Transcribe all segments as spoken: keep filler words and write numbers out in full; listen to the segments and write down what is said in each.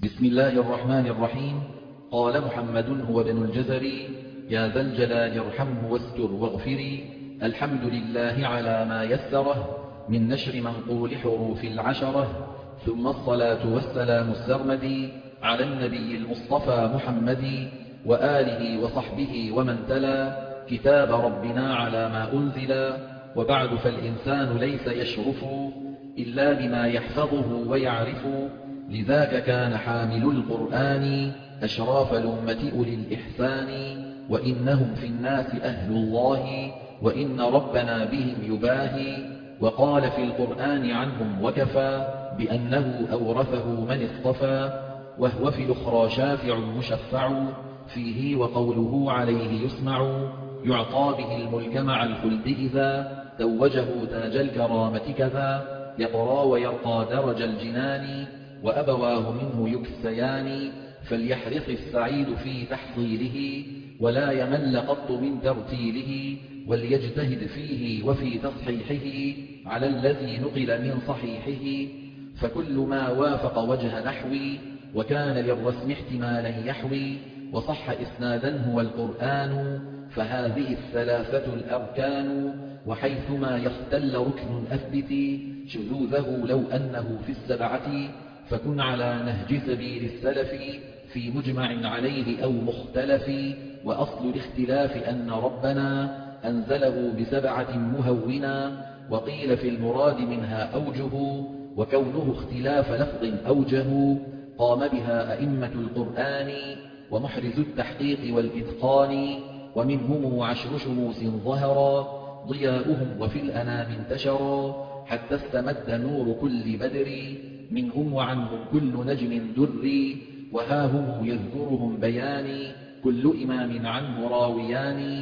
بسم الله الرحمن الرحيم. قال محمد هو ابن الجزري: يا ذا الجلال ارحمه واستر واغفري. الحمد لله على ما يسره من نشر منقول حروف العشرة، ثم الصلاة والسلام السرمدي على النبي المصطفى محمد وآله وصحبه ومن تلا كتاب ربنا على ما أنزل. وبعد، فالإنسان ليس يشرف إلا بما يحفظه ويعرف، لذاك كان حامل القرآن أشراف الأمة أولي الإحسان. وإنهم في الناس أهل الله، وإن ربنا بهم يباهي. وقال في القرآن عنهم وكفى بأنه أورثه من اصطفى، وهو في الأخرى شافع مشفع فيه، وقوله عليه يسمع. يعطى به الملك مع الخلد إذا توجه تاج الكرامة كذا، يقرى ويرقى درج الجنان، وأبواه منه يكسيان. فليحرص السعيد في تحصيله، ولا يمل قط من ترتيله، وليجتهد فيه وفي تصحيحه على الذي نقل من صحيحه. فكل ما وافق وجه نحوي وكان للرسم احتمالا يحوي، وصح إسنادا هو القرآن، فهذه الثلاثة الأركان. وحيثما يختل ركن أثبت شذوذه لو أنه في السبعة، فكن على نهج سبيل السلف في مجمع عليه أو مختلف. وأصل الاختلاف أن ربنا أنزله بسبعة مهونا، وقيل في المراد منها أوجه، وكونه اختلاف لفظ أوجه قام بها أئمة القرآن ومحرز التحقيق والإتقان. ومنهم عشر شموس ظهرا ضياؤهم وفي الأنام انتشرا، حتى استمد نور كل بدر منهم، وعنهم كل نجم دري. وها هم يذكرهم بياني كل إمام عنه راويان.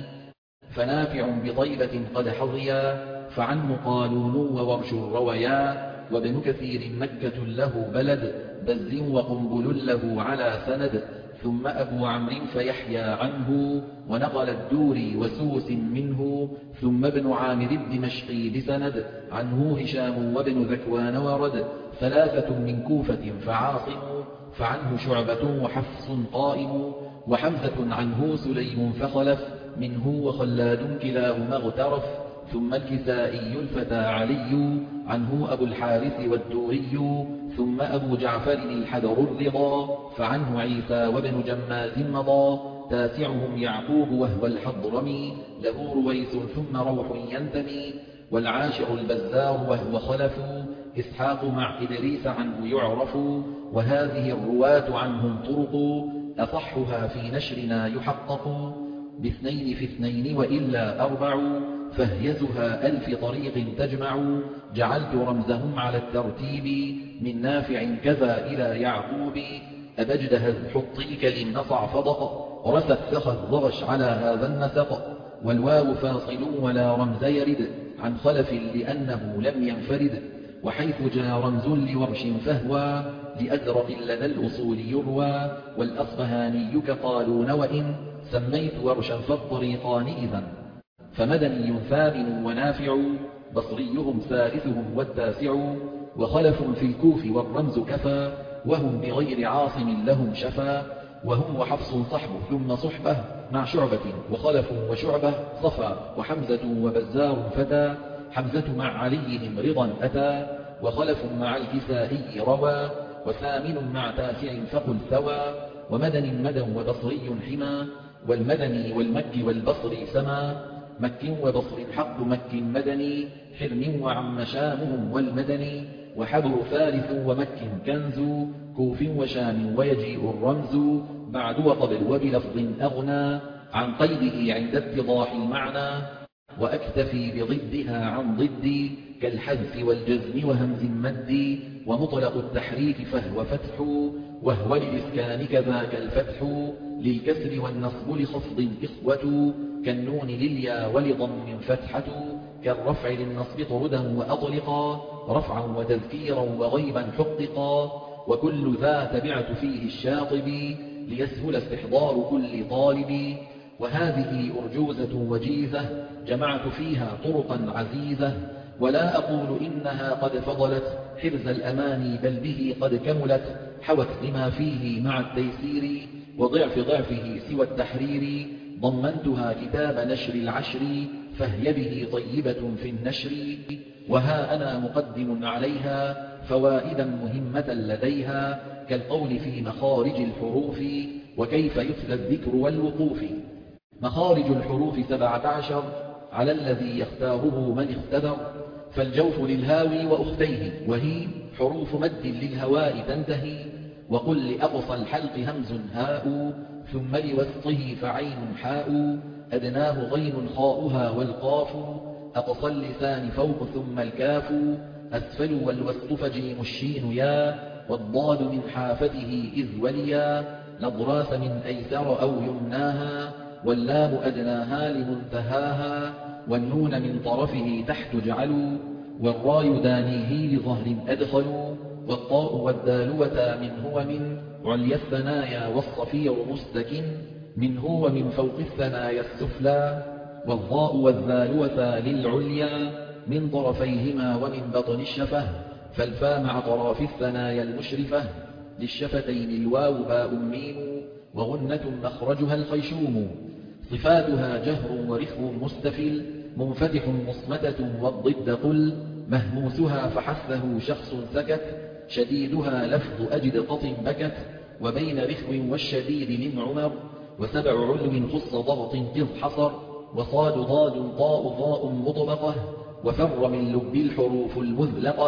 فنافع بطيبة قد حظيا، فعنه قالون وورش رويا. وابن كثير مكة له بلد، بز وقنبل له على سند. ثم أبو عمرو فيحيى عنه، ونقل الدوري وسوس منه. ثم ابن عامر الدمشقي بسند عنه هشام وابن ذكوان ورد. ثلاثة من كوفة فعاصم، فعنه شعبة وحفص قائم. وحمزة عنه سليم فخلف منه، وخلاد كلاهما اغترف. ثم الكسائي الفتى علي عنه أبو الحارث والدوري. ثم أبو جعفر الحدر الرضا فعنه عيسى وابن جماز مضى. تاسعهم يعقوب وهو الحضرمي له رويس ثم روح ينتمي. والعاشر البزار وهو خلف إسحاق مع إدريس عنه يعرف. وهذه الرواة عنهم طرق أصحها في نشرنا يحقق، باثنين في اثنين وإلا أربع، فهيزها ألف طريق تجمع. جعلت رمزهم على الترتيب من نافع كذا إلى يعقوب. أبجدها حطي كلم نصع فضق، رست سخت ضغش على هذا النسق. والواو فاصل ولا رمز يرد عن خلف لأنه لم ينفرد. وحيث جاء رمز لورش فهوى لأزرق لدى الأصول يروى. والأصفهاني كقالون، وإن سميت ورشا فالطريقان إذن. فمدني ثامن ونافع، بصريهم ثالثهم والتاسع. وخلف في الكوف والرمز كفى، وهم بغير عاصم لهم شفا. وهم وحفص صحبه ثم صحبه مع شعبة، وخلف وشعبة صفا. وحمزة وبزار فتى، حمزة مع عليهم رضا أتى. وخلف مع الكسائي روى، وثامن مع تاسع فقل ثوى. ومدن مدى وبصري حما، والمدني والمكي والبصري سما. مك وبصر حق مك مدني، حرم وعم شامهم والمدني. وحبر ثالث ومك كنز، كوف وشام ويجيء الرمز بعد وقبل وبلفظ أغنى عن قيده عند اتضاح المعنى. وأكتفي بضدها عن ضدي كالحذف والجزم وهمز مد. ومطلق التحريك فهو فتح، وهو للإسكان كذاك الفتح. للكسر والنصب لخفض إخوة، كالنون لليا ولضم فتحة. كالرفع للنصب طردا وأطلقا، رفعا وتذكيرا وغيبا حققا. وكل ذا تبعت فيه الشاطب ليسهل استحضار كل طالب. وهذه أرجوزة وجيزة جمعت فيها طرقا عزيزة. ولا أقول إنها قد فضلت حرز الأماني، بل به قد كملت حوت لما فيه مع التيسير وضعف ضعفه سوى التحرير. ضمنتها كتاب نشر العشر فهي به طيبة في النشر. وها أنا مقدم عليها فوائدا مهمة لديها كالقول في مخارج الحروف وكيف يتلى الذكر والوقوف. مخارج الحروف سبعة عشر على الذي يختاره من اختبر، فالجوف للهاوي وأختيه وهي حروف مد للهواء تنتهي. وقل لأقصى الحلق همز هاء ثم لوسطه فعين حاء أدناه غين خاؤها والقاف أقصى اللسان فوق ثم الكاف أسفل والوسط فجيم الشين يا والضاد من حافته إذ وليا الأضراس من أيسر أو يمناها واللام أدناها لمنتهاها والنون من طرفه تحت جعلوا والراء دانيه لظهر أدخلوا والطاء والدال وتا من هو من عليا الثنايا والصفير مستكن من هو من فوق الثنايا السفلى والضاء والذال وتا للعليا من طرفيهما ومن بطن الشفة فالفا مع طراف الثنايا المشرفة للشفتين الواو باء ميم وغنة مخرجها الخيشوم. صفاتها جهر ورخو مستفل منفتح مصمتة والضد قل مهموسها فحثه شخص سكت شديدها لفظ أجد قط بكت وبين رخو والشديد من عمر وسبع علو خص ضغط قض حصر وصاد ضاد طاء ضاء مطبقة وفر من لب الحروف المذلقة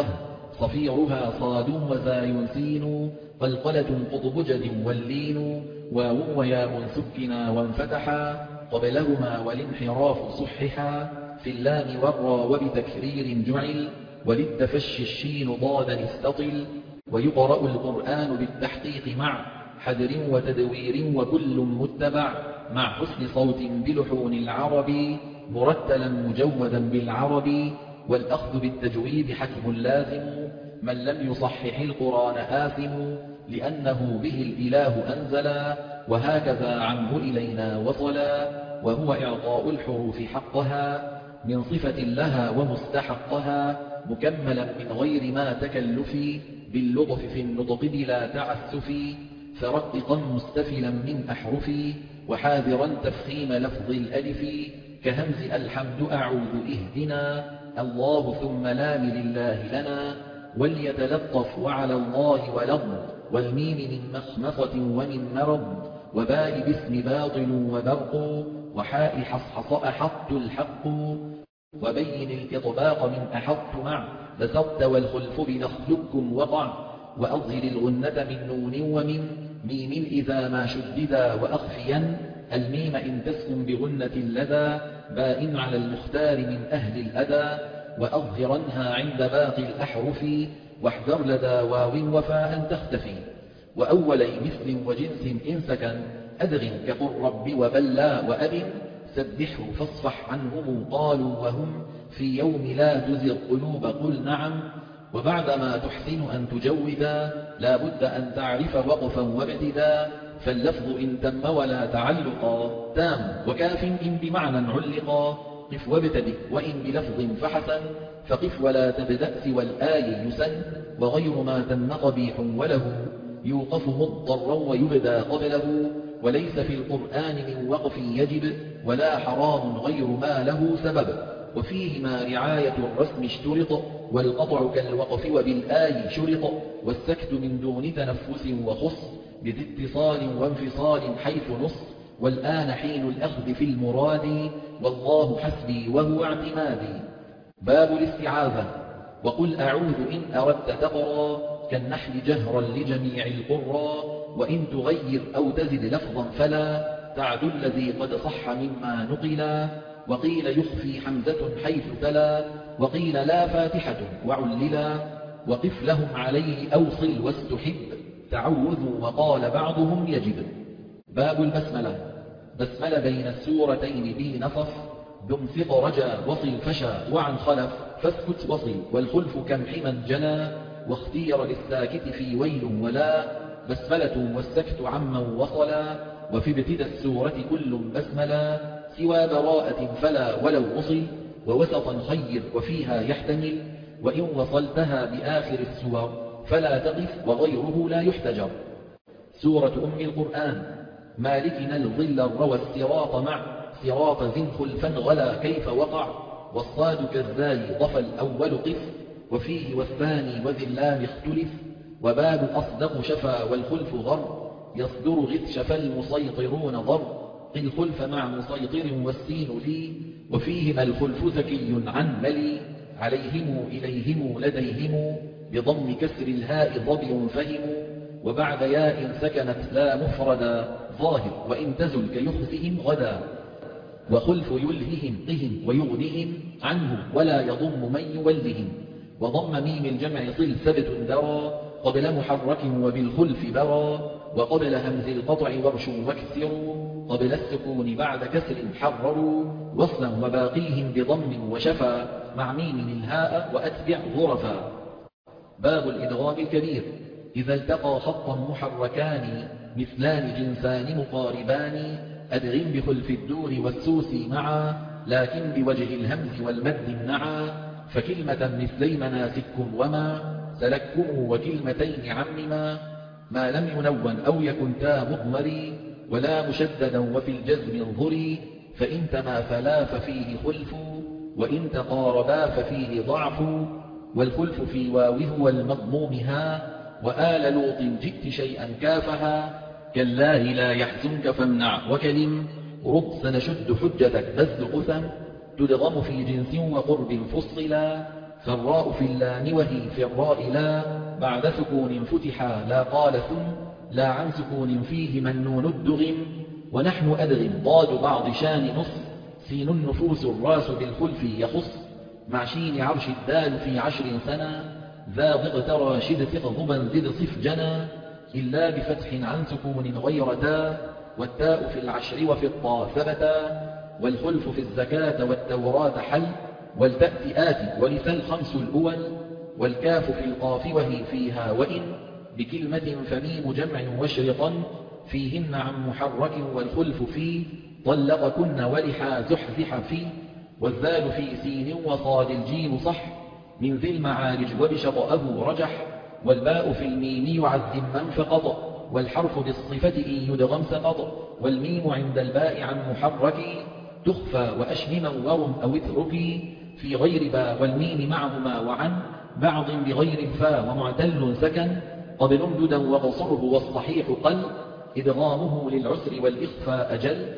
صفيرها صاد وزاي سين قلقلة قطب جد واللين واو وياء سكنا وانفتحا قبلهما والانحراف صححا في اللام والرا وبتكرير جعل وللتفشي الشين ضادا استطل ويقرأ القرآن بالتحقيق مع حدر وتدوير وكل متبع مع حسن صوت بلحون العرب مرتلا مجودا بالعرب والأخذ بالتجويد حتم لازم من لم يصحح القرآن آثم لأنه به الإله أنزلا وهكذا عنه إلينا وصلا وهو إعطاء الحروف حقها من صفة لها ومستحقها مكملا من غير ما تكلف باللطف في النطق بلا تعسف فرققا مستفلا من أحرف وحاذرا تفخيم لفظ الألف كهمز الحمد أعوذ اهدنا الله ثم لام لله لنا وليتلطف وعلى الله ولض والميم من مخمصة ومن مرض وباء باسم باطل وبرق وحاء حصحص أحط الحق وبين الإطباق من أحط مع بسطت والخلف بنخلكم وقع وأظهر الغنة من نون ومن ميم إذا ما شددا وأخفيا الميم إن تسكن بغنة لدى باء على المختار من أهل الأدى وأظهرنها عند باقي الأحرف واحذر لدى واو وفاء تختفي وأولي مثل وجنس إن سكن أدغ كقل رب وبلا وأب سبحه فاصفح عنهم قالوا وهم في يوم لا تزغ قلوب قل نعم وبعدما تحسن أن تجودا لا بد أن تعرف وقفا وابتدا فاللفظ إن تم ولا تعلقا تام وكاف إن بمعنى علقا قف وابتدئ وإن بلفظ فحسن فقف ولا تبدأ سوى الآي يسن وغير ما تم قبيح وله يوقف مضطرا ويبدى قبله وليس في القرآن من وقف يجب ولا حرام غير ما له سبب وفيهما رعاية الرسم اشترط والقطع كالوقف وبالآي شرط والسكت من دون تنفس وخص بذي اتصال وانفصال حيث نص والآن حين الأخذ في المراد والله حسبي وهو اعتمادي. باب الاستعاذة وقل أعوذ إن أردت تقرى كالنحل جهرا لجميع القرى وإن تغير أو تزد لفظا فلا تعد الذي قد صح مما نقلا وقيل يخفي حمزة حيث تلا وقيل لا فاتحة وعللا وقف لهم عليه أوصل واستحب تعوذوا وقال بعضهم يجب. باب البسملة بسمل بين السورتين بي نصف بمثق رجا وصل فشا وعن خلف فاسكت وصل والخلف كم حما جنى واختير للساكت في ويل ولا بسملة والسكت عما وصلا وفي ابتدى السورة كل بسملا سوى براءة فلا ولو وصل ووسطا خير وفيها يحتمل وإن وصلتها بآخر السور فلا تقف وغيره لا يحتجر. سورة أم القرآن. مالكنا الظل روى الصراط مع صراط ذي خلفا غلا كيف وقع، والصاد كالزاي ضف الأول قف، وفيه والثاني وذي اللام اختلف، وباب أصدق شفا والخلف ضر، يصدر غث شفا المسيطرون ضر، قل خلف مع مسيطر والسين لي، وفيهما الخلف ذكي عن ملي، عليهم إليهم لديهم بضم كسر الهاء ظبي فهم، وبعد ياء سكنت لا مفردا ظاهر وإن تزل كيخزهم غدا، وخلف يلههم قهم ويغنهم عنه ولا يضم من يولهم، وضم ميم الجمع صل ثبت درى قبل محرك وبالخلف برى، وقبل همز القطع ورش واكسر قبل السكون بعد كسر حرروا، وصلا وباقيهم بضم وشفا مع ميم الهاء وأتبع ظرفا. باب الإدغام الكبير. إذا التقى خطا محركان مثلان جنسان مقاربان، أدغم بخلف الدور والسوس معا لكن بوجه الهمز والمد امنعا، فكلمة مثلي مناسككم وما سلككم وكلمتين عمما، ما لم ينون أو يكن تا مضمري ولا مشددا وفي الجزم انظري، فإن تماثلا ففيه خلف وإن تقاربا ففيه ضعف، والخلف في واوه والمضمومها، وآل لوط جئت شيئا كافها، كالله لا يحزنك فامنع وكلم، رب سنشد حجتك بذل قثم، تدغم في جنس وقرب فصلا، فالراء في اللام وهي في الراء لا بعد سكون فتحا لا قال ثم، لا عن سكون فيه منون الدغم، ونحن أدغم ضاد بعض شان نص، سين النفوس الراس بالخلف يخص، مع شين عرش الدال في عشر سنة، ذا ضغ ترى شد ثق ضبا زد صف جنا، إلا بفتح عن سكون غير تا، والتاء في العشر وفي الطاء ثبتا، والخلف في الزكاة والتوراة حل، والتأت آت ولث الخمس الأول، والكاف في القاف وهي فيها وإن، بكلمة فميم جمع وشرطا فيهن عن محرك، والخلف فيه طلقكن ولحا زحزح فيه، والذال في سين وصاد الجيم صح من ذي المعارج وبشطأه رجح، والباء في الميم يعزم من فقط، والحرف بالصفة إن يدغم سقط، والميم عند الباء عن محرك تخفى وأشمما ورم أو اتركي، في غير باء والميم معهما وعن بعض بغير فا ومعتل سكن، قبل امددا وقصره والصحيح قل، إدغامه للعسر والإخفاء أجل،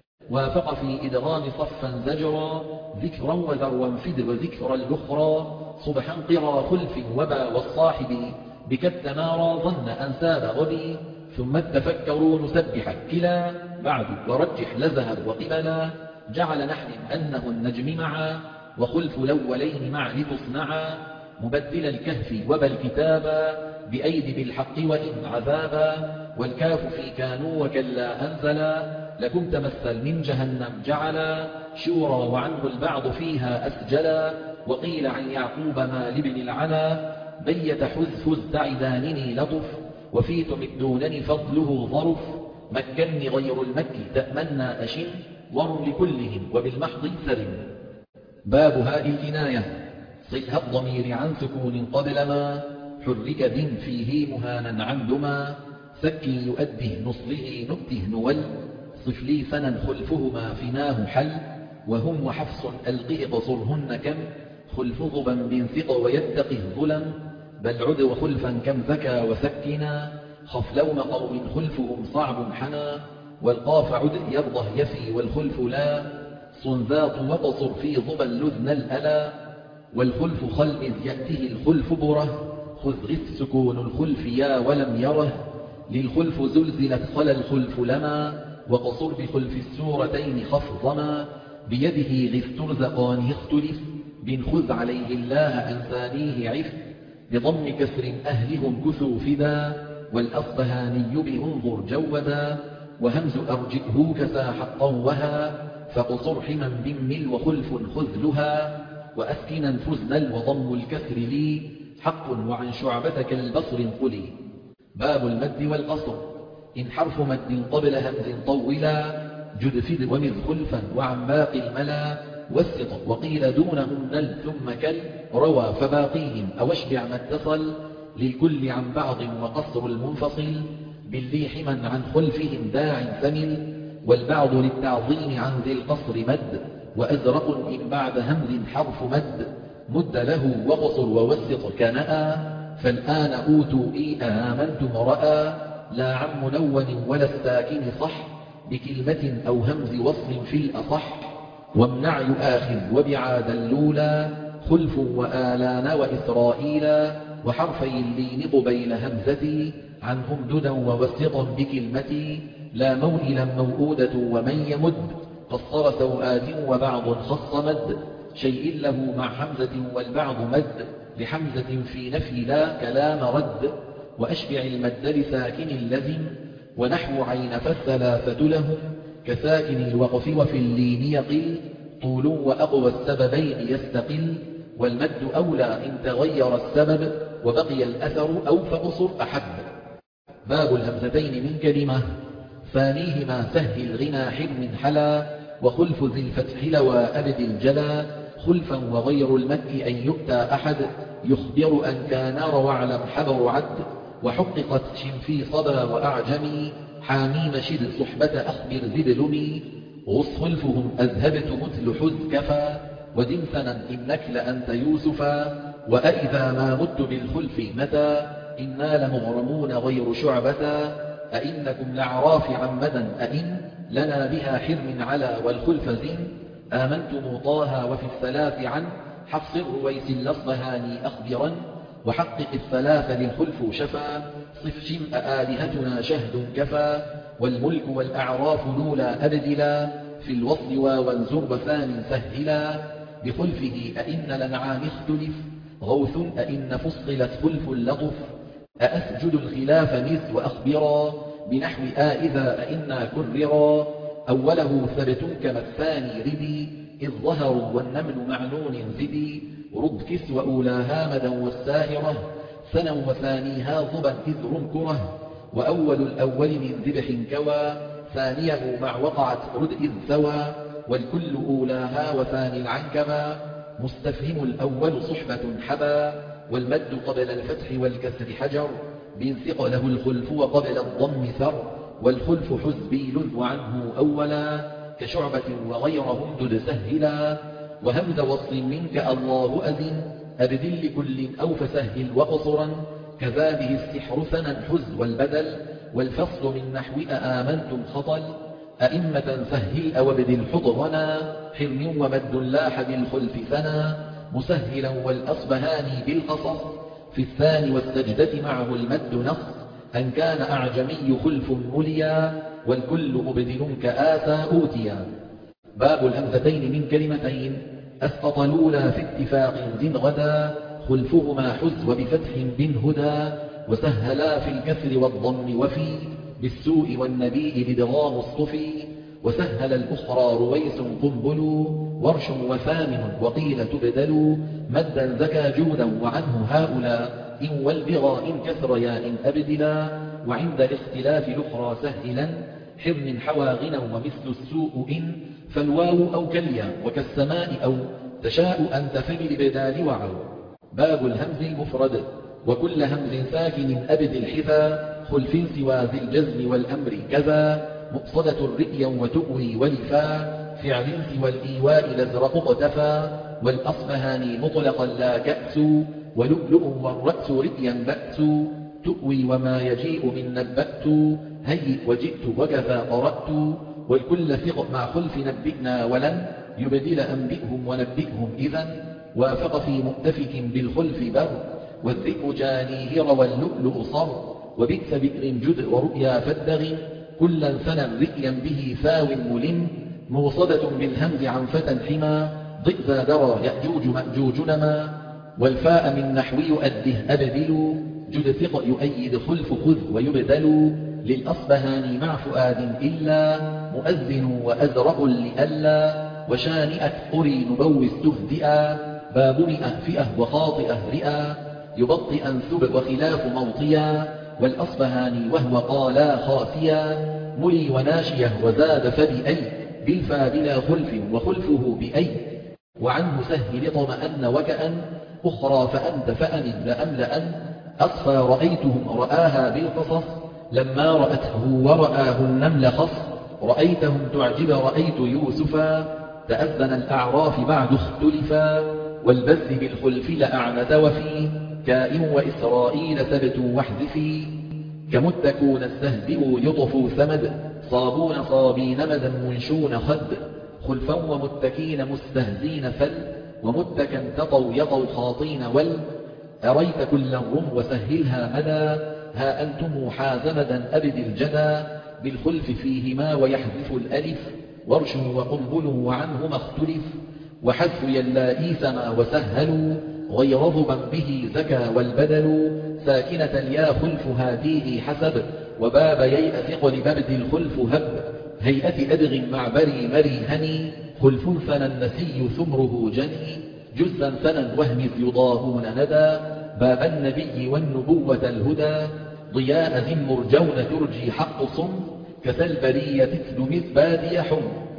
وافق في إدغام صفا زجرا ذكرا وذروا فد وذكر الأخرى، صبحا قرى خلف وبا والصاحب بك التمارى ظن أنساب غبي، ثم التفكروا نسبح كلا بعد ورجح لزهر وقبلا، جعل نحن أنه النجم معا وخلف الأولين مع لتصنعا، مبدل الكهف وبا الكتابا بأيد بالحق وإن عذابا، والكاف في كانوا وكلا أنزلا لكم تمثل من جهنم جعلا، شورى وعنه البعض فيها أسجلا، وقيل عن يعقوب ما لابن العلا بيت حذ فز تعدانني لطف، وفي تمدونني فضله ظرف، مكني غير المكي تأمنا أشن، ورم لكلهم وبالمحض سرم. باب هاء الكناية. صلها الضمير عن سكون قبل ما حرك بن فيه مهانا عندما، سكي يؤده نصله نؤته نول، صفلي فنا خلفهما فناه حل، وهم وحفص ألقه قصرهن كم، خلف ضبا بنثق ويتقه ظلم، بل عد وخلفا كم ذكى وسكنا، خف لوم قوم خلفهم صعب حنا، والقاف عد يرضه يفي والخلف لا، صنذاط وقصر في ضبا لذن الألا، والخلف خلمز يأته الخلف بره، خذ غث سكون الخلف يا ولم يره، للخلف زلزلت خلا الخلف لما، وقصر بخلف السورتين خفضما، بيده غث ترزقانه اختلف، بن خذ عليه الله أنسانيه عف، بضم كسر أهلهم كثوا فدا، والأصبهاني بانظر جودا، وهمز أرجئه كسا حقا وها، فقصر حما بمل وخلف خذلها، وأسكنا فزنل وضم الكسر لي حق، وعن شعبتك البصر انقلي. باب المد والقصر. إن حرف مد قبل همز طولا جدفد ومذ خلفا وعن باقي الملا، والسط وقيل دونهم نل ثم كل روى، فباقيهم أو اشبع ما اتصل للكل عن بعض وقصر المنفصل باللي حما عن خلفهم داع ثمل والبعض للتعظيم عن ذي القصر مد وأزرق إن بعد همز حرف مد مد له وقصر ووسط كنأ فالآن أوتوا إي آمنتم رأى لا عن منون ولا الساكن صح بكلمة أو همز وصل في الأصح وامنع يؤاخذ وبعاد اللولا خلف وآلان وإسرائيل وحرفي اللين قبيل همزتي عنهم ددا ووسطا بكلمتي لا موئلا موؤودة ومن يمد قصر سوآت وبعض خص مد شيء له مع حمزة والبعض مد لحمزة في نفي لا كلام رد وأشبع المد لساكن اللزم ونحو عين فالثلاثة لهم كساكن الوقف وفي اللين يقل طول وأقوى السببين يستقل والمد أولى إن تغير السبب وبقي الأثر أو فقصر أحب. باب الهمزتين من كلمة ثانيهما سهل غنى حلم حلا وخلف ذي الفتح لوى أبد الجلا خلفا وغير المد أن يؤتى أحد يخبر أن كان واعلم حبر عد وحققت شنفي صبا وأعجمي حاميم شد صحبة أخبر زد لمي غص خلفهم أذهبت مثل حز كفى ودمثنا إنك لأنت يوسفا وأئذا ما مت بالخلف متى إنا لمغرمون غير شعبة أئنكم لعراف عمدا أئن لنا بها حرم على والخلف زن آمنتم طه وفي الثلاث عن حفص الرويس الأصبهاني أخبرا وحقق الثلاث للخلف شفا صف شمء آلهتنا شهد كفى والملك والأعراف لولا أبدلا في الوصل وانزر وثان سهلا بخلفه أئن لنعام اختلف غوث أئن فصلت خلف اللطف أأسجد الخلاف مثل وأخبرا بنحو آئذا أئنا كررا أوله ثبت كما الثاني ردي إذ ظهروا والنمل معلون زدي رد كس وأولاها مدا والساهرة سنا وثانيها ضبا إذ رنكره وأول الأول من ذبح كوى ثانيه مع وقعت رد إذ ثوى والكل أولاها وثاني العنكما مستفهم الأول صحبة حبا والمد قبل الفتح والكسر حجر بانثق له الخلف وقبل الضم ثر والخلف حزبي لذ عنه أولا كشعبة وغيرهم دد سهلا وهمز وصل منك الله أذن أبدل لكل أو فسهل وقصرا كذا به السحر ثنا حز والبدل والفصل من نحو آمنتم خطل أئمة سهل أو ابدل حضرنا حلم ومد لاح بالخلف ثنا مسهلا والأصبهاني بالقصص في الثاني والسجدة معه المد نص أن كان أعجمي خلف مليا والكل مبدل كآسى أوتيا. باب الهمزتين من كلمتين أسقط الأولى في اتفاق زن غدا خلفهما حز وبفتح بن هدى وسهلا في الكسر والضم وفي بالسوء والنبي بدغام الصفي وسهل الأخرى رويس قنبل ورش وثامن وقيل تبدل مدا زكى جودا وعنه هؤلاء إن والبغى إن كثر يا إن أبدلا وعند الاختلاف الأخرى سهلا حرم حوى غنى ومثل السوء إن فالواو أو كليا وكالسماء أو تشاء أنت فبالبدال وعو. باب الهمز المفرد وكل همز ساكن أبد الحذا خلف سوى ذي الجزم والأمر كذا مقصدة رئيا وتؤوي ولفا فعل سوى الإيواء لازرق اقتفى والأصبهاني مطلقا لا كأس ولؤلؤ والرأس رئيا بأس تؤوي وما يجيء من نبأت هيئ وجئت وكفى قرأت والكل ثق مع خلف نبئنا ولن يبدل أنبئهم ونبئهم إذا وافق في مؤتفك بالخلف بر والذئب جانيه روى اللؤلؤ صر وبئس بئر جد ورؤيا فالدغ كلا ثنا رئيا به ثاو ملم موصدة بالهمز عن فتى حما ضئ درى يأجوج مأجوج نما والفاء من نحو يؤده أبدل جد ثق يؤيد خلف خذ ويبدل للأصبهاني مع فؤاد إلا مؤذن وأزرق لألا وشانئت قري نبو استهزئا باب مئة فئة وخاطئة رئا يبطئا ثب وخلاف موطيا والأصبهاني وهو قالا خاسيا ملي وناشية وزاد فبأي بالفا بلا خلف وخلفه بأي وعنه سهل طمأن وكأن أخرى فأنت فأمن لأملأن أصفى رأيتهم رآها بالقصص لما رأته ورآه النمل خص رأيتهم تعجب رأيت يوسفا تأذن الأعراف بعد اختلفا والبذ بالخلف لأعنت وفي كائن وإسرائيل ثبت واحذفي كمتكون استهزئوا يطفوا ثمد صابون صابين مدا منشون خد خلفا ومتكين مستهزين فل ومتكا تطوا يطوا خاطين ول أريت كل الرم وسهلها مدى ها أنتم حازمدا أبد الجدى بالخلف فيهما ويحذف الألف ورش وقنبل وعنهما اختلف وحذف يلائيس ما وسهلوا غير ضبا به زكى والبدل ساكنة اليا خلف هذه حسب وباب ييأ ثقل ببد الخلف هب هيئة أدغ مع بري مري هني خلف ثنا النسي ثمره جني جزا ثنا وهمز يضاهون ندى باب النبي والنبوة الهدى ضياء ذي مرجون ترجي حق صم كسلبرية تتلمذ بادي حم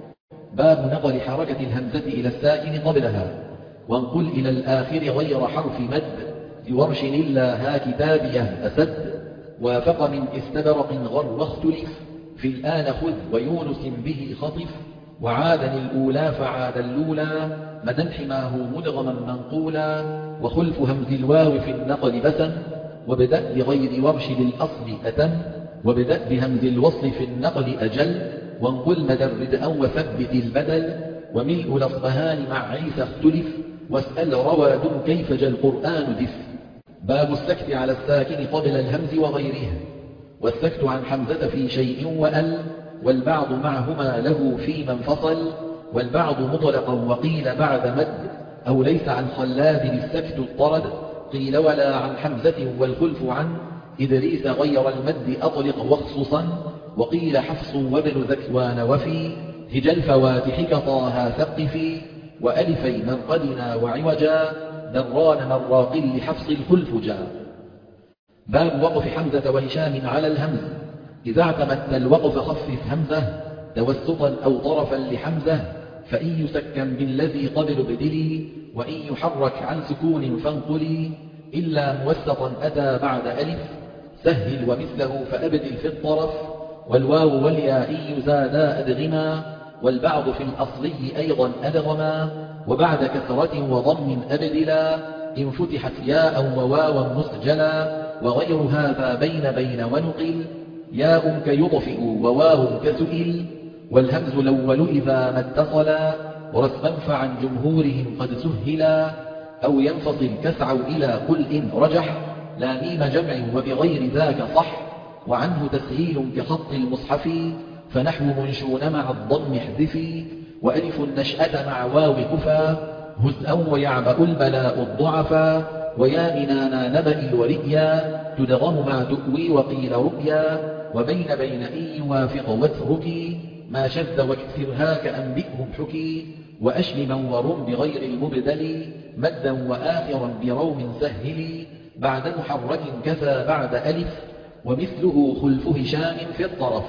باب نقل حركة الهمزة إلى الساكن قبلها وانقل إلى الآخر غير حرف مد لورش إلا ها كتابيه أسد وافق من استبرق غر واختلف في الآن خذ ويونس به خطف وعادا الأولى فعاد اللولى مدى حماه مدغما منقولا وخلف همز الواو في النقل بسن وبدأ بغير ورش للأصل أتم وبدأ بهمز الوصل في النقل أجل وانقل مدرد أو وثبت البدل وملء الأصبهان مع عيسى اختلف واسأل رواد كيف جاء القرآن دف باب السكت على الساكن قبل الهمز وغيره والسكت عن حمزة في شيء وأل والبعض معهما له فيما انفصل والبعض مطلقا وقيل بعد مد أو ليس عن خلاد السكت الطرد قيل ولا عن حمزة والخلف عن إدريس غير المد أطلق وخصوصا وقيل حفص وابن ذكوان وفي هج الفواتح كطاها ثقفي وألفي من قدنا وعوجا دران مراق لحفص الخلف جاء باب وقف حمزة وهشام على الهمز إذا اعتمدت الوقف خفف همزة توسطا أو طرفا لحمزة فإن يسكن بالذي قبل بدلي وإن يحرك عن سكون فانقلي إلا موسطا أتى بعد ألف سهل ومثله فأبدل في الطرف والواو والياء زادا أدغما والبعض في الأصلي أيضا أدغما وبعد كثرة وضم أبدلا إن فتحت ياء وواوا مسجلا وغير هذا بين بين ونقل ياء كيطفئ وواو كسئل والهمز الأول إذا ما اتصلا ورسما فعن جمهورهم قد سهلا أو ينفصل كسعوا إلى قل إن رجح لا ميم جمع وبغير ذاك صح وعنه تسهيل كخط المصحف فنحو منشون مع الضم احذفي وألف النشأة مع واو كفا هزءا ويعبأ البلاء الضعفا ويا منانا نبأ الورئيا تدغم مع تؤوي وقيل رؤيا وبين بين إن يوافق واتركي ما شذ واكثرها كأنبئهم حكي وأشلما ورم بغير المبدل مدا وآخرا بروم سهلي بعد محرك كفى بعد ألف ومثله خلف هشام في الطرف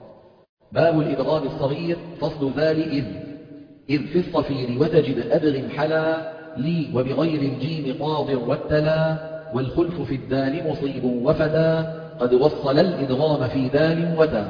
باب الإدغام الصغير فصل ذال إذ إذ في الصفير وتجد أدغم حلا لي وبغير الجيم قاض والتلا والخلف في الدال مصيب وفدا قد وصل الإدغام في دال وتا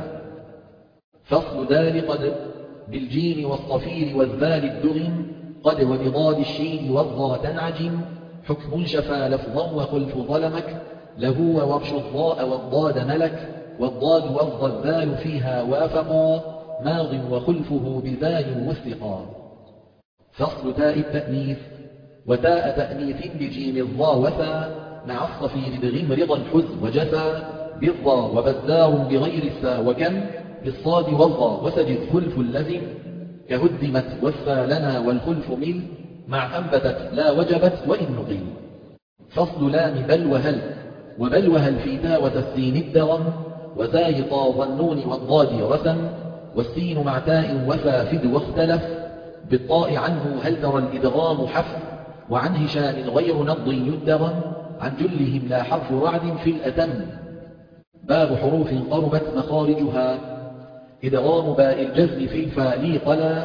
فصل دال قد بالجيم والصفير والذال الدغم قد وبضاد الشين والضاء تنعجم حكم شفى لفظا وخلف ظلمك له وورش الضاء والضاد ملك والضاد والضال فيها وافقا ماض وخلفه بذال وثقا فصل تاء التأنيث وتاء تأنيث بجيم الضاء وثا مع الصفير بغم رضا الحز وجثا بالضاء وبزار بغير السا وكم بالصاد والضاء وسجد خلف اللزم كهدمت وثى لنا والخلف مل مع أنبتت لا وجبت وإن نقل فصل لام بل وهل وبل وهل في تاء وتسين الدغم وزاي طا ظنون والضاد رسم والسين مع تاء وفافد واختلف بالطاء عنه هل ترى الإدغام حف وعن هشام غير نض يدغم عن جلهم لا حرف رعد في الأتم باب حروف قربت مخارجها إدغام باء الجزم في الفاء قلا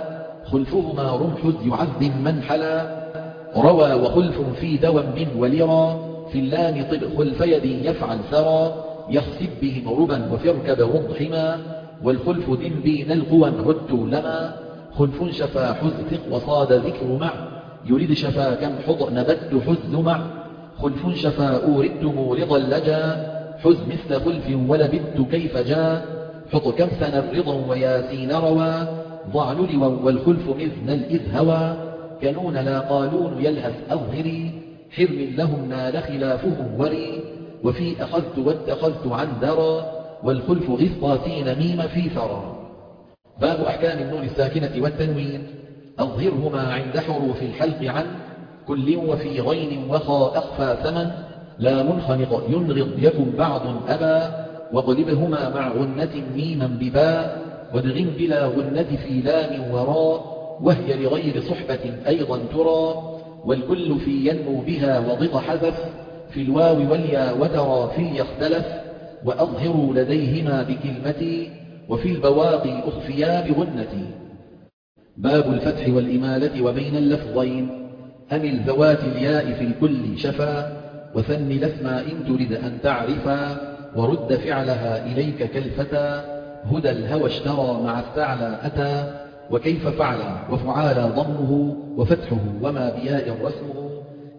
خلفهما رمح يعذب من حلا روى وخلف في دوم ولرا في اللام طب خلف يدي يفعل ثرى يخسب به مربا وفركب وضحما والخلف ذن بين القوى عدت لما خلف شفا حزثق وصاد ذكر مع يريد شفا كم حض نبت حزن مع خلف شفا أوردت مورضا لجا حز مثل خلف ولبت كيف جاء حط كم سنة الرضا وياسين روى ضع للوا والخلف مذن الإذ هوى كنون لا قالون يلهث أظهري حرم لهم نال خلافهم وري وفي أخذت واتخذت عن درى والخلف غصاتين ميم في ثرى. باب أحكام النون الساكنة والتنوين. أظهرهما عند حروف الحلق عن كل وفي غين وخاء أخفى ثمن لا منخنق ينغض يكن بعض أبا واقلبهما مع غنة ميما بباء وادغم بلا غنة في لام وراء وهي لغير صحبة أيضا ترى والكل في ينمو بها وضغ حذف في الواو واليا وترى في يختلف وأظهروا لديهما بكلمتي وفي البواقي أخفيا بغنتي. باب الفتح والإمالة وبين اللفظين. أمل ذوات الياء في الكل شفا وثن الأسماء إن ترد أن تعرفا ورد فعلها إليك كالفتى هدى الهوى اشترى مع استعلى أتى وكيف فعل وفعال ضمه وفتحه وما بياء رسمه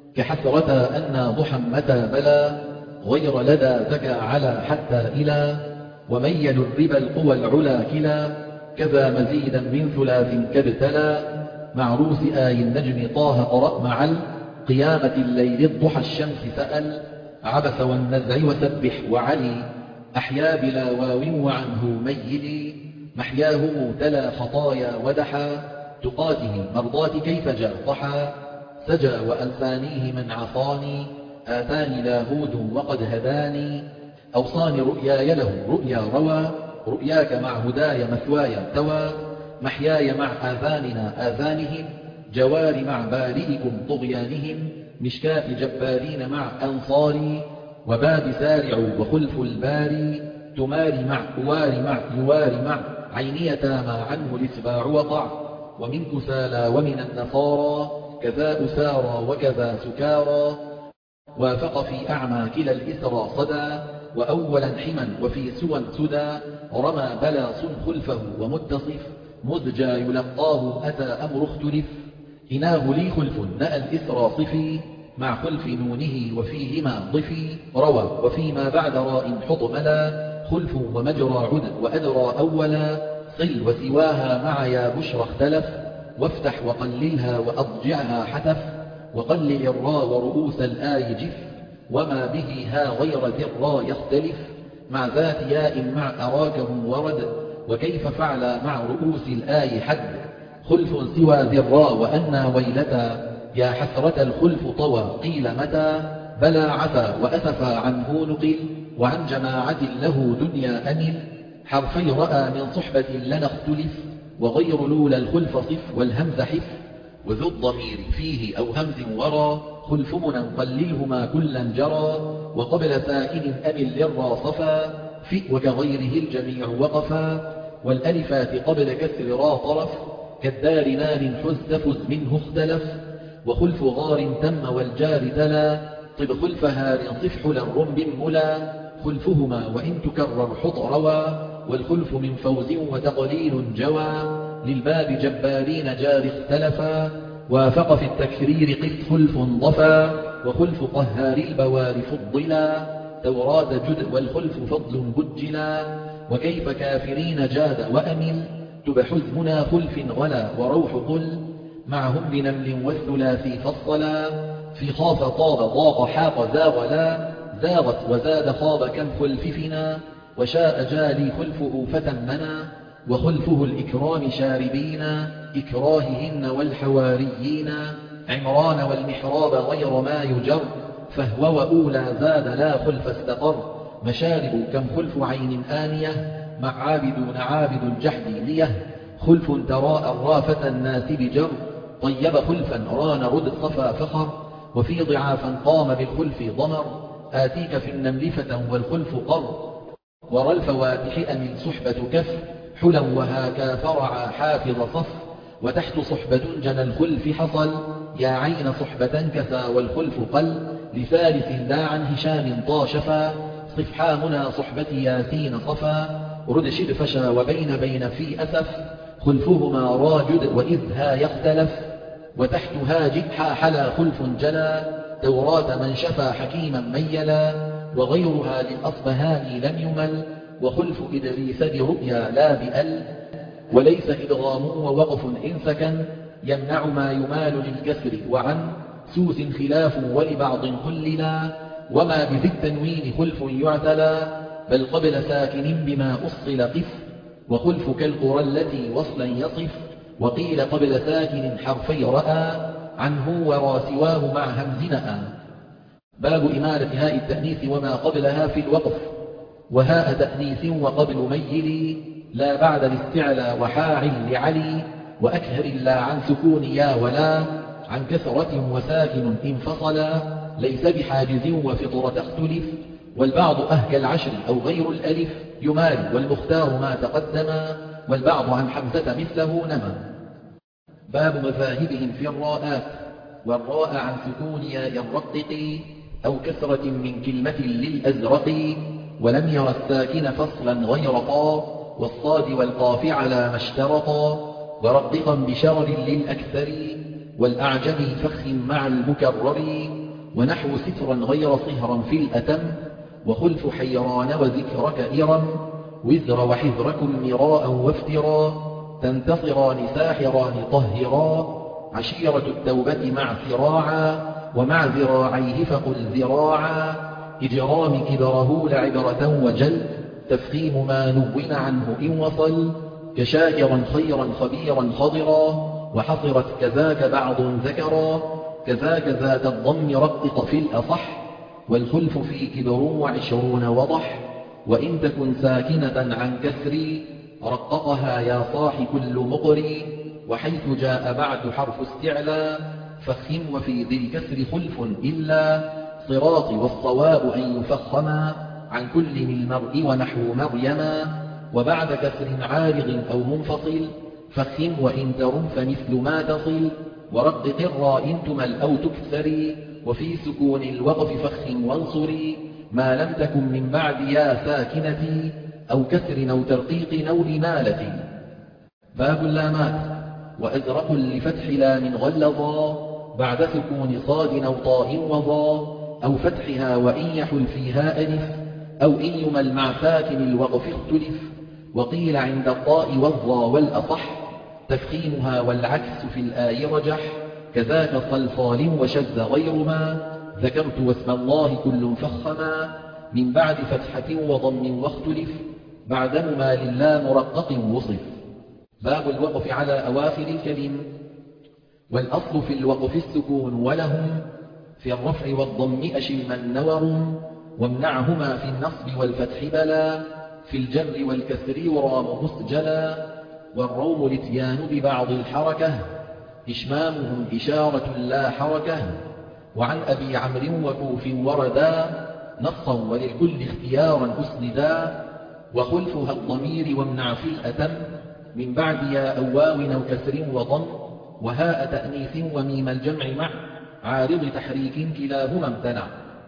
كحسرة أن ضحى متى بلا غير لدى زكى على حتى إلى وميل الربا القوى العلا كلا كذا مزيدا من ثلاث كابتلى مع روس آي النجم طه قرأ مع قيامة الليل الضحى الشمس سأل عبس والنزع وسبح وعلي أحيا بلا واو وعنه ميلي محياه تلا خطايا ودحا تقاته مرضات كيف جاء ضحى سجى وألفانيه من عصاني آتاني لاهود وقد هداني أوصاني رؤياي له رؤيا روى رؤياك مع هداي مثواي توى محياي مع آذاننا آذانهم جوار مع بارئكم طغيانهم مشكاة جبارين مع أنصاري وباب سارع وخلف الباري تماري مع كوار مع يوار مع عينية ما عنه الإتباع وقع ومن كسالى ومن النصارى كذا أسارى وكذا سكارى وافق في أعمى كلا الإسرى صدى وأولا حما وفي سوى سدى رمى بلا صن خلفه ومتصف مزجى يلقاه أتى أمر اختلف إناه لي خلف نأى الإسرى صفي مع خلف نونه وفيهما ضفي روى وفيما بعد راء حطملا خلف ومجرى عد وأدرى أولا صل وسواها مع يا بشرى اختلف وافتح وقللها وأضجعها حتف وقلل الراء ورؤوس الآي جف وما به ها غير ذي الراء يختلف مع ذات ياء مع أراكهم ورد وكيف فعل مع رؤوس الآي حد خلف سوى ذي الراء وأنا ويلتا يا حسرة الخلف طوى قيل متى بلا عفا وأسفا عنه نقل وعن جماعة له دنيا أمل حرفي رأى من صحبة لنا اختلف وغير لولا الخلف صف والهمز حف وذو الضمير فيه أو همز ورى خلف منا قللهما كلا جرى وقبل سائل أمل للرا صفا في وكغيره الجميع وقفا والألفات قبل كسر را طرف كالدار نار حز فز منه اختلف وخلف غار تم والجار تلا طب خلف هار صف حلا رمب ملا خلفهما وإن تكرر حط روى والخلف من فوز وتقليل جوى للباب جبارين جار اختلفا وافق في التكرير قف خلف ضفا وخلف قهار البوار فضلا توراة جد والخلف فضل بجلا وكيف كافرين جاد وأمل تبحث منا خلف غلا وروح قل معهم بنمل والثلاثي فصلا في خاف طاب ضاق حاق زاغ لا زاغت وزاد خاب كم خلففنا وشاء جالي خلفه فتمنا وخلفه الإكرام شاربين إكراههن والحواريين عمران والمحراب غير ما يجر فهو وأولى زاد لا خلف استقر مشارب كم خلف عين آنية مع عابدون عابد الجحد ليه خلف تراء الرافة الناس بجر طيب خلفا ران رد صفا فخر وفي ضعافا قام بالخلف ضمر آتيك في النمل فتى والخلف قر ورى الفواتح أمل صحبة كف حلا وهاكا فرعا حافظ صف وتحت صحبة جنى الخلف حصل يا عين صحبة كسى والخلف قل لثالث لا عن هشام طاشفا صفحا هنا صحبة ياسين صفا رد شدفشا وبين بين في أسف خلفهما راجد وإذها يختلف وتحتها جدحا حلا خلف جلا توراة من شفى حكيما ميلا وغيرها للأصبهاني لم يمل وخلف إدريس برؤيا لا بأل وليس إدغام ووقف إن سكن يمنع ما يمال للكسر وعن سوس خلاف ولبعض قللا وما بذي التنوين خلف يعتلى بل قبل ساكن بما أصل قف وخلف كالقرى التي وصلا يصف وقيل قبل ساكن حرفي رأى عنه ورا سواه مع همز نأى باب إمالة هاء التأنيث وما قبلها في الوقف وهاء تأنيث وقبل ميل لا بعد الاستعلى وحاع لعلي وأكهر لا عن سكون يا ولا عن كثرة وساكن انفصلا ليس بحاجز وفطرة تختلف والبعض أهك العشر أو غير الألف يمال والمختار ما تقدما والبعض عن حمزة مثله نما باب مذاهبهم في الراءات والراء عن سكون ياء الرقق أو كثرة من كلمة للأزرق ولم ير الساكن فصلا غير طا والصاد والقاف على ما اشترطا ورققا بشرر للأكثر والأعجم فخ مع المكرر ونحو سترا غير صهرا في الأتم وخلف حيران وذكرك إرم وزر وحذركم مراء وافترا تنتصران ساحران طهرا عشيرة التوبة مع سراعا ومع ذراعيه فقل ذراعا إجرام كبره لعبرة وجل تفخيم ما نون عنه إن وصل كشاكرا خيرا خبيرا خضرا وحصرت كذاك بعض ذكرا كذاك ذات الضم رقق في الأصح والخلف في كبر وعشرون وضح وإن تكن ساكنة عن كسر رققها يا صاح كل مقري وحيث جاء بعد حرف استعلى فخم وفي ذي الكسر خلف إلا صراط والصواب أن يفخما عن كل من المرء ونحو مريما وبعد كسر عارض أو منفصل فخم وإن ترم فمثل ما تصل ورقق الراء تمل أو تكسري وفي سكون الوقف فخم وانصري ما لم تكن من بعد يا ساكنة أو كسر أو ترقيق أو لمالة باب اللامات وأزرق لفتح لام غلظا بعد سكون صاد أو طاء وضا أو فتحها وإن يحل فيها ألف أو إن يمل مع ساكن الوقف اختلف وقيل عند الطاء والظا والأصح تفخيمها والعكس في الآي رجح كذاك صلصال وشذ غير ما ذكرت واسم الله كل فخما من بعد فتحة وضم واختلف بعدهما لله مرقق وصف باب الوقف على أواخر الكلم والأصل في الوقف السكون ولهم في الرفع والضم أشم النور وامنعهما في النصب والفتح بلا في الجر والكسر يرام مسجلا والروم الاتيان ببعض الحركة إشمامهم إشارة لا حركة وعن أبي عمرو وكوف وردا نصا وللكل اختيارا أسندا وخلفها الضمير وامنع في الأتم من بعد يا أواو أو كسر وضم وهاء تأنيث وميم الجمع مع عارض تحريك كلاهما امتنع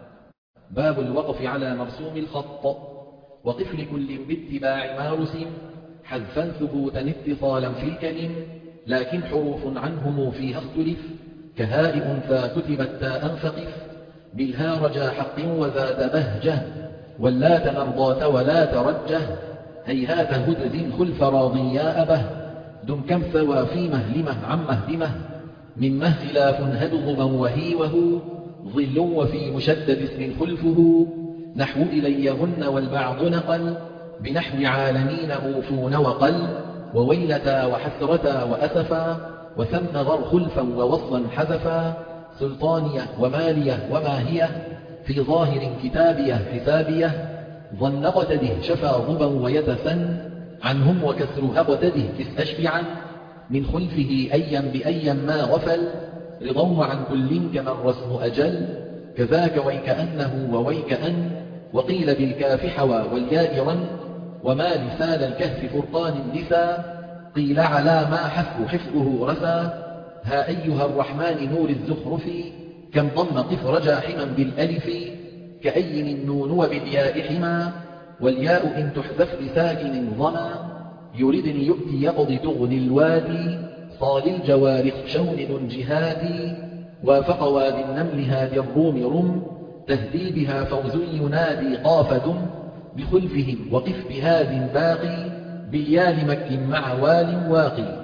باب الوقف على مرسوم الخط وقف لكل باتباع ما رسم حذفا ثبوتا اتصالا في الكلم لكن حروف عنهم فيها اختلف كهاء أنثى كتبت تاء فقف بالها رجا حق وذات بهجة واللات مرضات ولا ترجه هيهات هدد خلف راضي يا أبه دم كم ثوى في مهلمه عن مهلمه من مهلاف هدغما وهي وهو ظل وفي مشدد اسم خلفه نحو إليهن والبعض نقل بنحو عالمين موفون وقل وويلتا وحسرتا وأسفا وثم غر خلفا ووصلا حذفا سلطانية ومالية وما هي في ظاهر كتابية حسابية ظن قتده شفا ضبا ويتسن عنهم وكسر هقتده استشفعا من خلفه أيا بأيا ما غفل رضوا عن كل كما الرسم أجل كذاك ويكأنه وويكأن وقيل بالكاف حوى والياء رن وما لسان الكهف فرقان النساء قيل على ما حفظ حفظه رسى ها أيها الرحمن نور الزخرف كم ضم قف رجا حما بالألف كأين النون وبالياء حما والياء إن تحذف لساكن ضما يردني يؤتي يقضي تغني الوادي صال الجوارح شون جهادي وافق وادي النمل هادي الروم رم تهدي بها فوز ينادي قاف دم بخلفهم وقف بهاد باقي باليال مك مع وال واقي.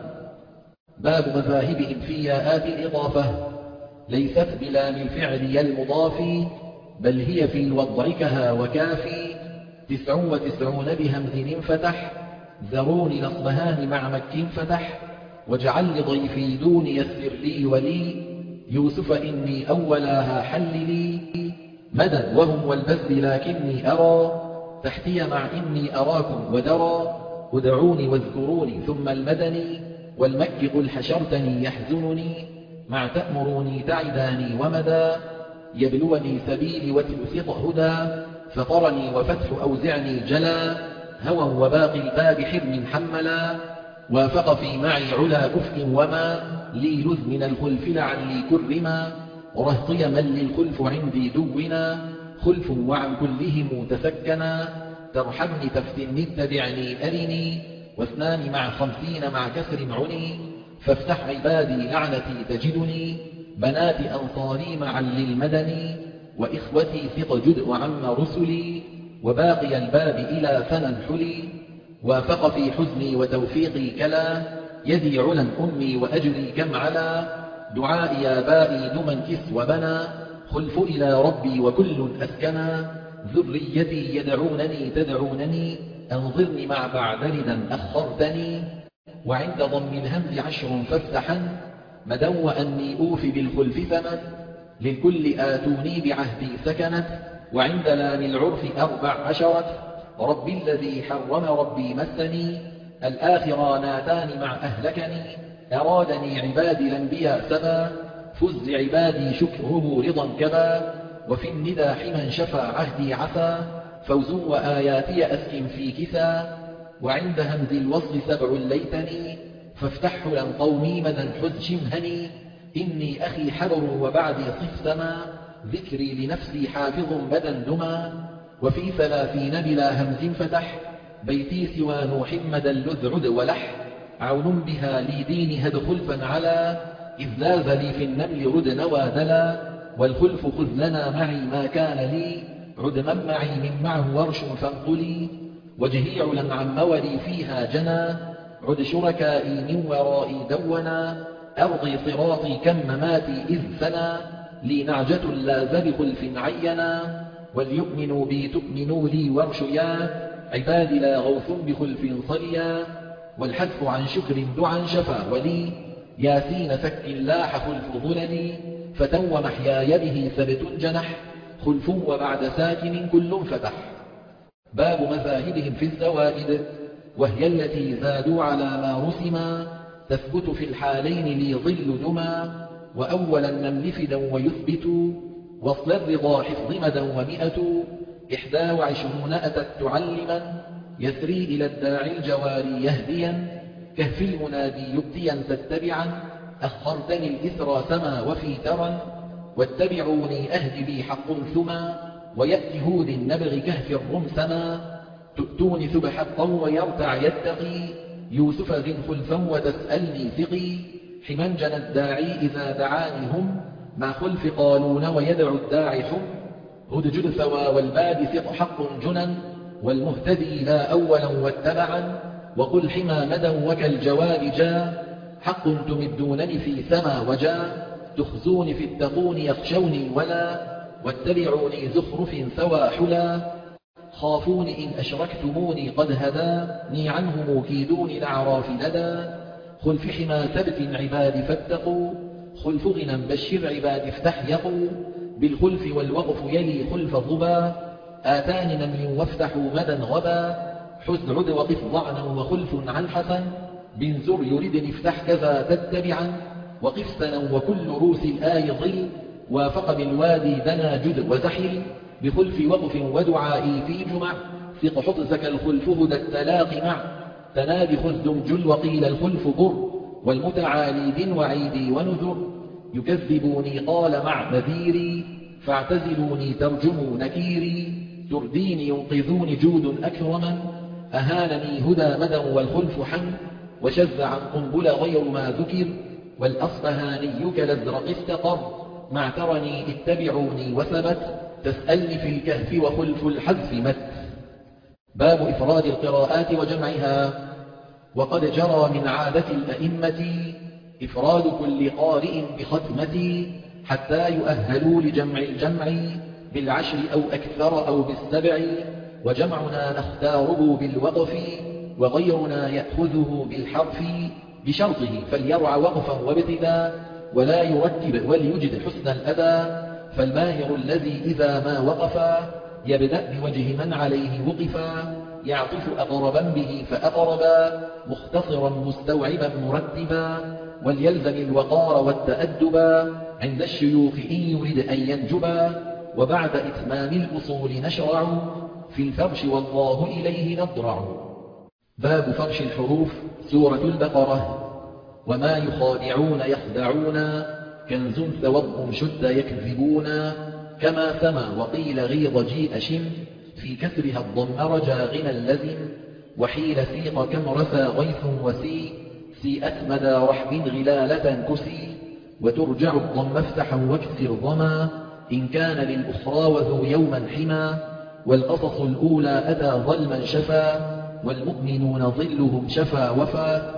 باب مذاهبهم في ياءات الإضافة ليست بلام الفعل المضاف بل هي في الوضع كها وكافي تسع وتسعون بهمز انفتح ذرون الأصبهان مع مك فتح واجعل لضيفي دون يسر لي ولي يوسف إني أولاها حل لي مدى وهم والبذل لكني أرى تحتي مع إني أراكم ودرى ادعوني واذكروني ثم المدني والمك قل حشرتني يحزنني مع تأمروني تعداني ومدى يبلوني سبيلي وتوثق هدى فطرني وفتح أوزعني جلا هوى وباقي الباب حرم حملا وافق في معي علا كفء وما لي لذ من الخلف لعلي كرما ورهطي من للخلف عندي دونا خلف وعن كلهم تسكنا ترحمني تفتني اتبعني أرني واثنان مع خمسين مع كسر عني فافتح عبادي لعنتي تجدني بنات أنصاري معا للمدني وإخوتي ثق جد وعم رسلي وباقي الباب إلى ثنى الحلي وافق في حزني وتوفيقي كلا يدي علا أمي وأجري كم علا دعائي آبائي دما كس وبنى خلف إلى ربي وكل أسكنا ذريتي يدعونني تدعونني أنظرني مع بعد ردا أخرتني وعند ضم الهمز عشر فافتحا مدى وأني أوفي بالخلف ثمن للكل آتوني بعهدي سكنت وعند لام العرف أربع عشرة ربي الذي حرم ربي مسني الآخراناتان مع أهلكني أرادني عبادي الأنبياء سبا فز عبادي شكره رضا كبا وفي الندى حما شفى عهدي عفا فوز وآياتي أسكن في كسا وعند همز الوصل سبع ليتني فافتح لن قومي مدى الحز شمهني إني أخي حبر وبعدي صف سما ذكري لنفسي حافظ مدى دما وفي ثلاثين بلا همز فتح بيتي سوى نوح مدى اللذ عد ولح عون بها لي دين هد خلفا على إذ لاذ لي في النمل رد نوى دلا والخلف خذ لنا معي ما كان لي عد من معي من معه ورش فانقلي وجهي علا عن مولي فيها جنى عد شركائي من ورائي دونا أرضي صراطي كم مماتي إذ سنا لي نعجة لا ذ بخلف عينا وليؤمنوا بي تؤمنوا لي ورشيا عبادي لا غوث بخلف صليا والحذف عن شكر دعا شفا ولي ياسين سك لاح خلف ظللي فتو محياي به ثبت جنح خلف وبعد ساكن كل فتح. باب مذاهبهم في الزوائد وهي التي زادوا على ما رسما تثبت في الحالين لي ظل دما وأولا النمل فدا ويثبت وصل الرضا حفظ مدى ومئة إحدى وعشرون أتت تعلما يسري إلى الداعي الجواري يهديا كهف المنادي يبتيا تتبعا أخرتني الإسرى سما وفي ترا واتبعوني أهد بي حق ثما ويأتي هود النبغ كهف الرمسما تؤتوني سبح الطو ويرتع يتقي يوسف ذي خلفا وتسألني ثقي حما جنى الداعي إذا دعاني هم ما خلف قالون ويدعو الداعي حم هدجد ثوى والباد ثق حق جنا والمهتدي لا أولا واتبعا وقل حما مدى وكالجواب جاء حق تمدونني في سما وجاء تخزوني في التقون يخشوني ولا واتبعوني زخرف ثوى حلا خافوني إن أشركتموني قد هداني عنهم كيدون الأعراف لدى خلف حما ثبت عباد فاتقوا خلف غنى بشر عباد افتح يقوا بالخلف والوقف يلي خلف الضبا آتاني نمل وافتحوا مدى غبا حزن عد وقف ضعنا وخلف عن حسن بن زر يردني افتح كذا تتبعا وقف سنا وكل روس الآي ظل وافق بالوادي دنا جد وزحل بخلف وقف ودعائي في جمع ثق حطزك الخلف هدى التلاق مع تنادي خذ جل وقيل الخلف بر والمتعالي دن وعيدي ونذر يكذبوني قال مع نذيري فاعتزلوني ترجموا نكيري ترديني ينقذوني جود أكرما أهانني هدى مدى والخلف حن وشذ عن قنبل غير ما ذكر والأصفهاني كالازرق استقر ما اعترني اتبعوني وثبت تسألني في الكهف وخلف الحذف مت. باب إفراد القراءات وجمعها. وقد جرى من عادة الأئمة إفراد كل قارئ بختمة حتى يؤهلوا لجمع الجمع بالعشر أو أكثر أو بالسبع وجمعنا نختاره بالوقف وغيرنا يأخذه بالحرف بشرطه فليرع وقفا وابتدا ولا يرتب وليجد حسن الأداء فالماهر الذي إذا ما وقفا يبدأ بوجه من عليه وقفا يعطف أقربا به فأقربا مختصرا مستوعبا مرتبا وليلزم الوقار والتأدبا عند الشيوخ إن يريد أن ينجبا وبعد إتمام الأصول نشرع في الفرش والله إليه نضرع. باب فرش الحروف. سورة البقرة. وما يخادعون يخدعون كنز ثوب شد يكذبون كما سما وقيل غيظ جيء شم في كسرها الضم رجا غنى اللزم وحيل سيق كم رثى غيث وسي سيئت مدى رحب غلالة كسي وترجع الضم افتحا واكسر ضما إن كان للأخرى وذو يوما حما والقصص الأولى أتى ظلما شفا والمؤمنون ظلهم شفا وفا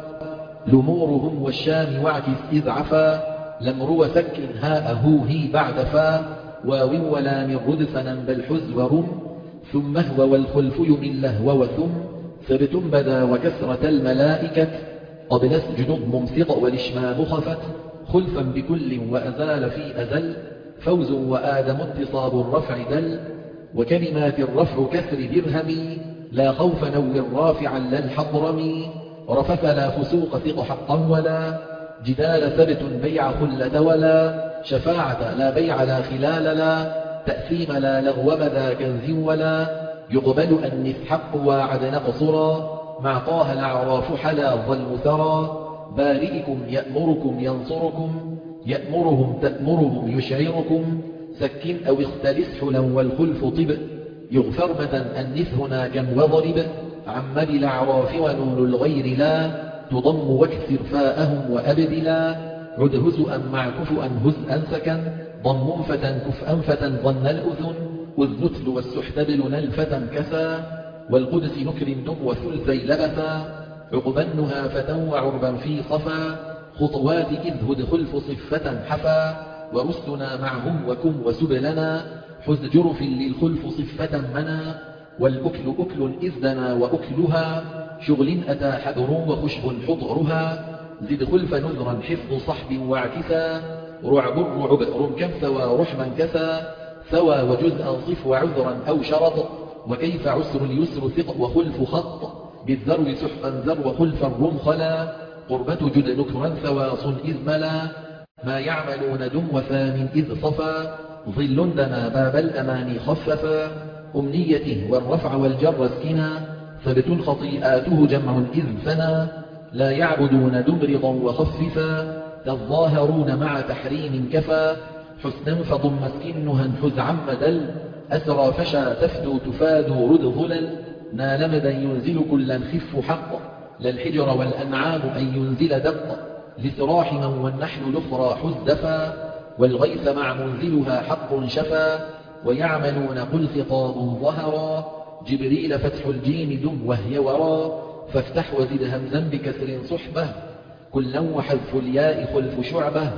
لمورهم والشام واعكس إذ عفا لمرو سك هاء هو هي بعد فا واو ولا من ردفنا بل حز ورم ثم هو والخلف يمن لهو وثم ثبتم بدا وكسرة الملائكة قبل اسجد ممسق والاشمام خفت خلفا بكل وأزال في أزل فوز وآدم اتصاب الرفع دل وكلمات الرفع كسر درهم لا خوف نو رافعا لا الحضرم رفث لا فسوق ثق حقا ولا جدال ثبت بيع خلة ولا شفاعة لا بيع لا خلال لا تأثيم لا لغو مذا كنز ولا يقبل أنف حق واعد نقصرا مع طه الأعراف حلا ظل ثرى بارئكم يأمركم ينصركم يأمرهم تأمرهم يشعركم سكن أو اختلس حلا والخلف طب يغفر متى أنث هنا كم وضرب عم بالأعراف ونون الغير لا تضم واكسر فاءهم وأبدلا عد هزءا مع كفؤا هزءا سكن ضم فتى كفءا فتى ظن الأذن والذتل والسحتبل نلفة كسا والقدس نكر دم وثلثي لبثا عقبنها فتى وعربا في صفا خطوات إذ هد خلف صفة حفا ورسلنا معهم وكم وسبلنا حز جرف للخلف صفة منا والأكل أكل إذ دنا وأكلها شغل أتى حذر وخشب حضرها زد خلف نذرا حفظ صحب واعكسا رعب الرعب رمكم ثوى رحما كسا ثوى وجزءا صف وعذرا أو شرط وكيف عسر اليسر ثق وخلف خط بالذرو سحقا ذر وخلفا رمخلا قربة جد نكرا ثوى صن إذ ملا ما يعملون دم وثام إذ صفا ظل دنا باب الأمان خففا أمنيته والرفع والجر اسكنا ثبت خطيئاته جمع إذ ثنا لا يعبدون دمرضا وخففا تظاهرون مع تحريم كفى حسنا فضم مسكنها انحز عم دل أسرى فشى تفدو تفاد رد ظلل نال مدى ينزل كلا خف حق للحجر والأنعام أن ينزل دق لسراح من والنحل الأخرى حزدفا والغيث مع منزلها حق شفا ويعملون قل خطاب ظهرا جبريل فتح الجيم دم وهي ورا فافتح وزد همزا بكسر صحبه كلا وحذف الياء خلف شعبه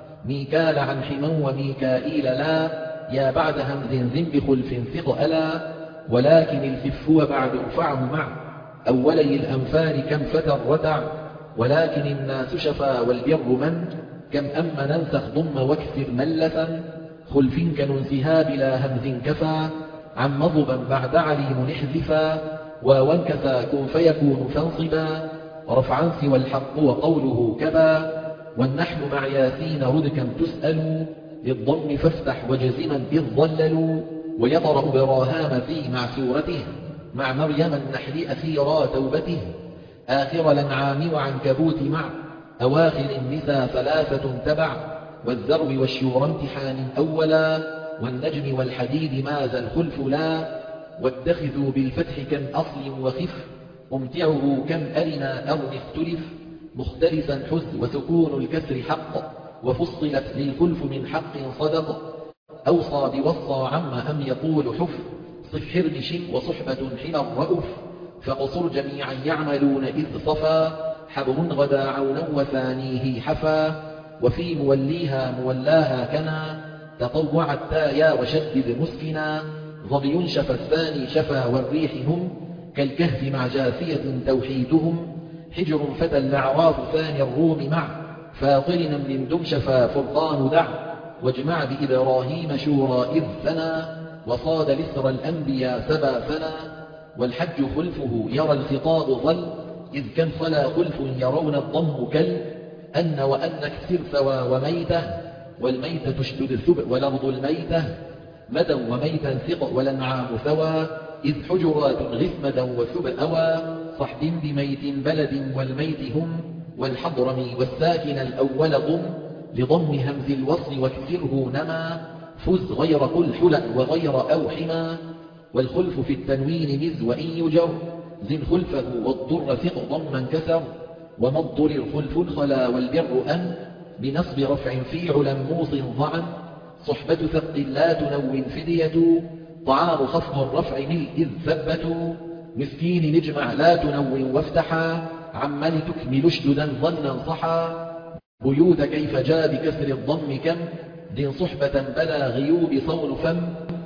ميكال عن حما وميكائيل لا يا بعد همز ذم بخلف ثق ألا ولكن الخف وبعد ارفعه مع أولي الأنفال كم فتى رتع ولكن الناس شفا والبر من كم أم ننسخ ضم واكسر ملة خلف كننسها بلا همز كفى عن مضبا بعد عليم احذفا ووانكسا كن فيكون فانصبا رفعا سوى الحق وقوله كبا والنحل مع ياسين ردكم تسأل للضم فافتح وجزما إذ ضللوا ويطرأ براهام في مع سورته مع مريم النحل أخيرا توبته آخر الأنعام وعنكبوت مع أواخر النساء ثلاثة تبع والذرو والشور امتحان أولا والنجم والحديد ماز الخلف لا واتخذوا بالفتح كم أصل وخف أمتعه كم أرنا أو اختلف مختلفا حث وسكون الكسر حق وفصلت للخلف من حق صدق أوصى بوصى عم أم يقول حف صف حرمش وصحبة حمى الرؤف فقصر جميعا يعملون إذ صفا حبر غدا عونا وثانيه حفا وفي موليها مولاها كنا تطوع التايا وشدد مسكنا ظبي شفى الثاني شفا والريح هم كالكهف مع جاثية توحيدهم حجر فتى الأعراف ثاني الروم مع فاطر نمل دم شفا فرقان دع واجمع بإبراهيم شورى إذ ثنى وصاد لسر الأنبياء سبا ثنى والحج خلفه يرى الخطاب ظل إذ كم خلا خلف يرون الضم كل أن وأن كسر ثوى وميته والميتة تشدد ثب والأرض الميتة مدى وميتا ثق والأنعام ثوى إذ حجرات غث مدى وثب أوى صحب بميت بلد والميت هم والحضرمي والساكن الأول ضم لضم همز الوصل واكسره نما فز غير قل حلأ وغير أوحما والخلف في التنوين مز وإن يجر زن خلفه والضر ثق ضما كسر وما الضر الخلف الخلا والبر أن بنصب رفع في علا موص ضعا صحبة ثق لا تنون فدية طعام خفض الرفع من إذ ثبتوا مسكين نجمع لا تنون وافتحا عمن تكمل اشددا ظنا صحا بيوت كيف جاء بكسر الضم كم دين صحبة بلا غيوب صون فم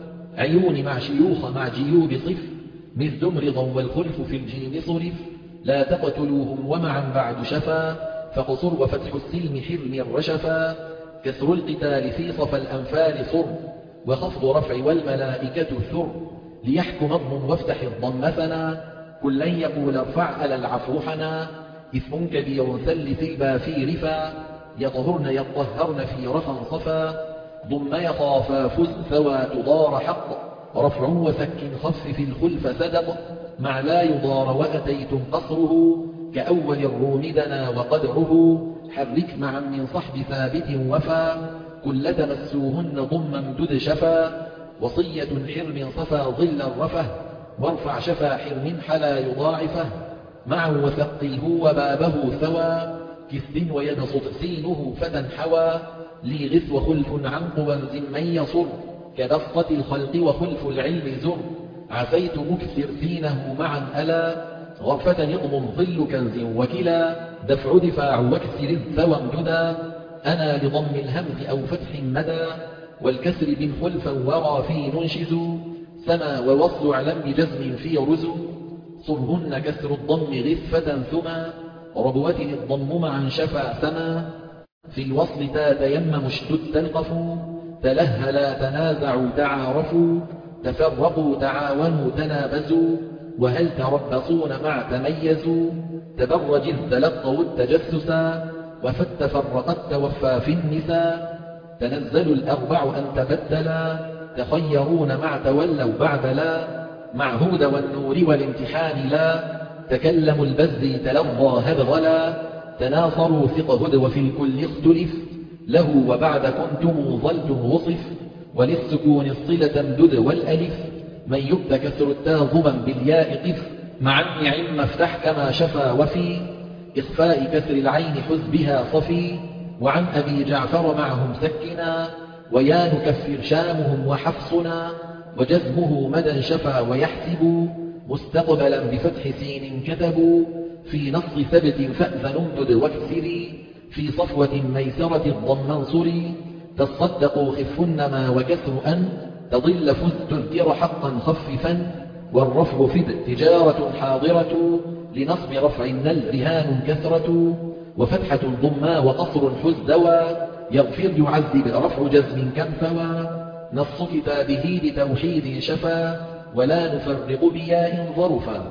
عيون مع شيوخ مع جيوب صف مثل رضا والخلف في الجيم صرف لا تقتلوهم ومعا بعد شفا فقصر وفتح السلم حرم الرشفا كسر القتال في صف الأنفال صر وخفض رفع والملائكة ثر ليحكم اضم وافتح الضم ثنا كلا يقول ارفع ألا العفو حنا إثم كبير ثلث البا في رفا يطهرن يطهرن في رفا صفا ضم يخافا فز ثوى تضار حق رفع وسك خفف الخلف صدق مع لا يضار وأتيتم قصره كأول الروم دنا وقدره حرك معا من صحب ثابت وفا كل تمسوهن ضم امدد شفا وصية حرم صفا ظل الرفه وارفع شفا حرم حلا يضاعفه معه وثقيه وبابه ثوى كث ويبسط سينه فتى حوى لي غث وخلف عن قوى من يصر كبسطة الخلق وخلف العلم زر عسيت مكسر سينه معا ألا غرفة يضم ظل كنز وكلا دفع دفاع واكسر الثوى امددا أنا لضم الهمز أو فتح مدى والكسر بن خلفا ورى في ننشز سما ووصل علم بجزم في رزو صرهن كسر الضم غثة ثما ربوة الضم معا شفا سما في الوصل تا تيمم اشتد تلقفوا تلهلا تنازعوا تعارفوا تفرقوا تعاونوا تنابزوا وهل تربصون مع تميزوا تبرج إذ تلقوا التجسسا وفت فرقت توفى في النساء تنزلوا الأربع أن تبدلا تخيرون مع تولوا بعد لا مع هود والنور والامتحان لا تكلموا البذ تلظى هبغلا تناصروا ثق هد وفي الكل اختلف له وبعد كنتم ظلتم وصف وللسكون الصلة امدد والألف من يبت كسر التاظما بالياء قف مع النعم افتح كما شفا وفي إخفاء كسر العين حز بها صفي وعن أبي جعفر معهم سكنا ويا نكفر شامهم وحفصنا وجزمه مدى شفا ويحسب مستقبلا بفتح سين كتبوا في نص ثبت فأذن امدد واكسري في صفوة ميسرة الضم انصري تصدقوا خفن ما وكسر أن تضل فز تذكر حقا خففا والرفع فد تجارة حاضرة لنصب رفع النل رهان كثرة وفتحة ضما وقصر حز دوا يغفر يعذب رفع جزم كم ثوى نص كتابه بتوحيد شفا ولا نفرق بياء ظرفا.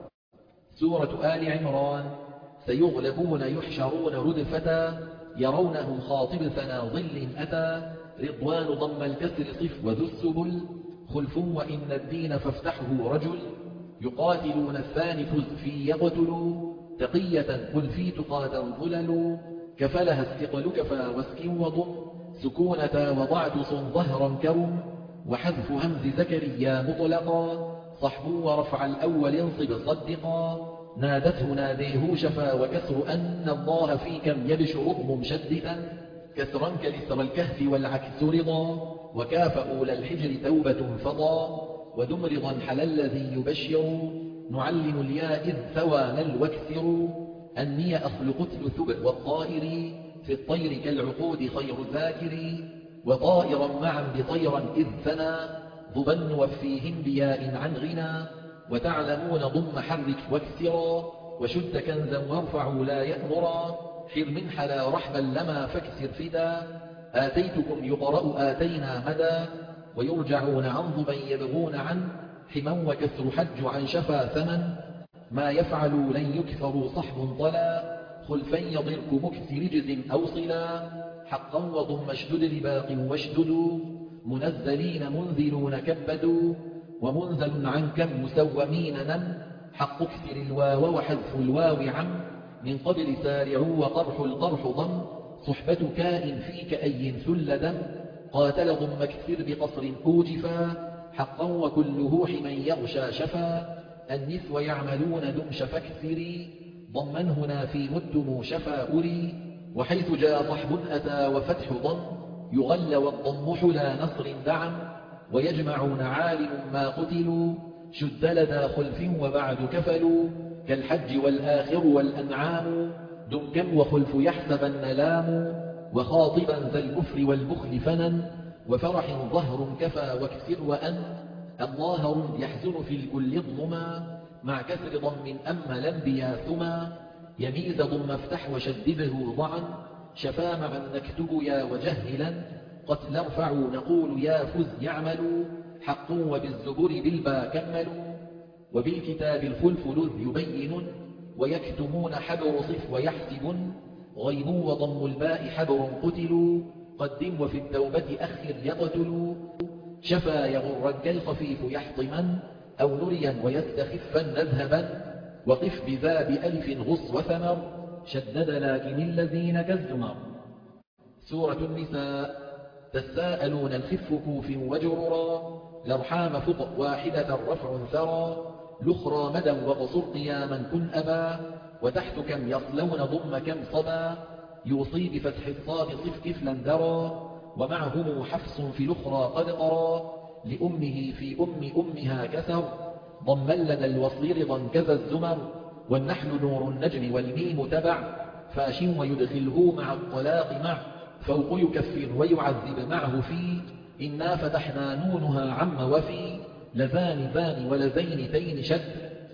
سورة آل عمران. سيغلبون يحشرون ردفة يرونه خاطب ثنا ظل أتى رضوان ضم الكسر صف وذو السبل خلف وإن الدين فافتحه رجل يقاتلون الثاني فز في يقتلوا تقية قل في تقاة ظلل كفلها الثقل كفى واسك وضم سكونة وضعت صن ظهرا كرم وحذف همز زكريا مطلقا صحب ورفع الأول انصب صدقا نادته ناديه شفا وكسر أن الله في كم يبش رضم مشددا كسرا كلسر الكهف والعكس رضا وكاف أولى الحجر توبة فضا ودم رضا حل الذي يبشر نعلم الياء إذ ثوى نلوكسر أني أخلق الثب والطائر في الطير كالعقود خير ذاكر وطائرا معا بطيرا إذ ثنى ضبا نوفيهم بياء عن غنى وتعلمون ضم حرك واكسرا وشد كنزا وارفعوا لا يأمرا حر من حلا رحبا لما فاكسر فدا آتيتكم يقرأ آتينا مدى ويرجعون عن ضبا يبغون عن حما وكسر حج عن شفا ثمن ما يفعلوا لن يكفروا صحب طلا خلفا يضرك مكس رجز أو صلا حقا وضم اشدد لباق واشددوا منزلين منزلون كبدوا ومنزل عن كم مسومين نم حق اكسر الواو وحذف الواو عم من قبل سارعوا وقرح القرح ضم صحبة كائن فيك أي ثل دم قاتل ضم اكسر بقصر أوجفا حقا وكله حمن يغشى شفا النسو يعملون دم شفاكسري ضما هنا في مدم شفا أري وحيث جاء صحب أتى وفتح ضم يغل والضم حلا نصر دعم ويجمعون عالم ما قتلوا شد لدى خلف وبعد كفلوا كالحج والآخر والأنعام دم كم وخلف يحسبن لام وخاطبا ذا الكفر والبخل فنن وفرح ظهر كفى واكسر وأن الله رد يحزن في الكل ضمما مع كسر ضم أما الأنبياء ثما يميز ضم افتح وشدده ضعا شفا معا نكتب يا وجهلا قتل ارفعوا نقول يا فز يعملوا حق وبالزبر بالبا كملوا وبالكتاب الخلف لذ يبين ويكتمون حبر صف ويحسب غيبوا وضم الباء حبر قتلوا قدم وفي التوبة أخر يقتلوا شفا يغرا كالخفيف يحطما أو نريا ويستخفا نذهبا وقف بذا بألف غص وثمر شدد لكن الذين كالزمر. سورة النساء. تساءلون الخف كوف وجررا لرحام فطء واحدة رفع ثرى لخرى مدى وقصر قياما كن أبا وتحت كم يصلون ضم كم صبا يوصي بفتح الصاد صف كفلا درى ومعهم حفص في الأخرى قد قرى لأمه في أم أمها كسر ضما لدى الوصل رضا كذا الزمر والنحل نور النجم والميم تبع فاش ويدخله مع الطلاق مع فوق يكفر ويعذب معه في إنا فتحنا نونها عم وفي لذان ذان ولذين تين شد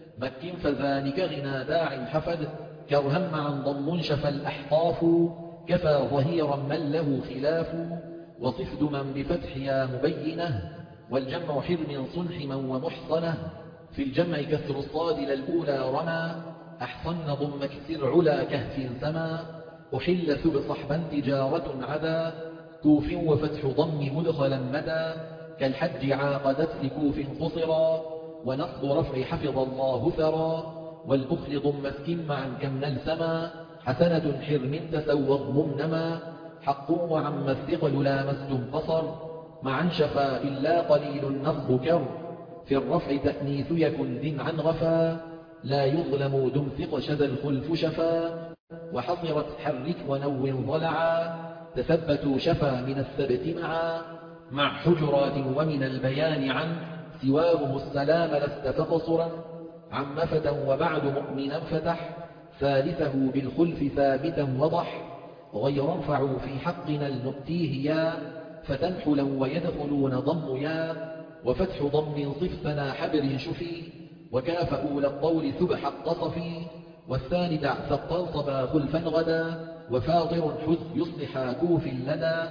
مك فذانك غنى داع حفد كرها معا ضم شفى الأحقاف كفى ظهيرا من له خلاف وصفد من بفتح يا مبينه والجمع حرم صنحما ومحصنه في الجمع كسر الصاد للأولى رمى أحصن ضم كسر علا كهف سما أحل ثب صحبا تجارة عدا كوف وفتح ضم مدخلا مدى كالحج عاقدت لكوف قصرا ونصب رفع حفظ الله ثرى والبخل ضم اسكن معا كم نلسما حسنة حرم تسوض ممنما حق وعم الثقل لامستم قصر معا شفا إلا قليل النصب كر في الرفع تأنيث يكن ذن عن غفا لا يظلم دم ثق شذا الخلف شفا وحصرت حرك ونو ضلعا تثبتوا شفا من الثبت معا مع حجرات ومن البيان عن سواهم السلام لست فقصرا عم فتى وبعد مؤمنا فتح ثالثه بالخلف ثابتا وضح غير ارفعوا في حقنا لنؤتيه يا فتنحلا ويدخلون ضم يا وفتح ضم صفنا حبر شفي وكاف أولى الطول ثبح القصفي والثاني دع فالطلصبا خلفا غدا وفاطر حذ يصلح كوف لدى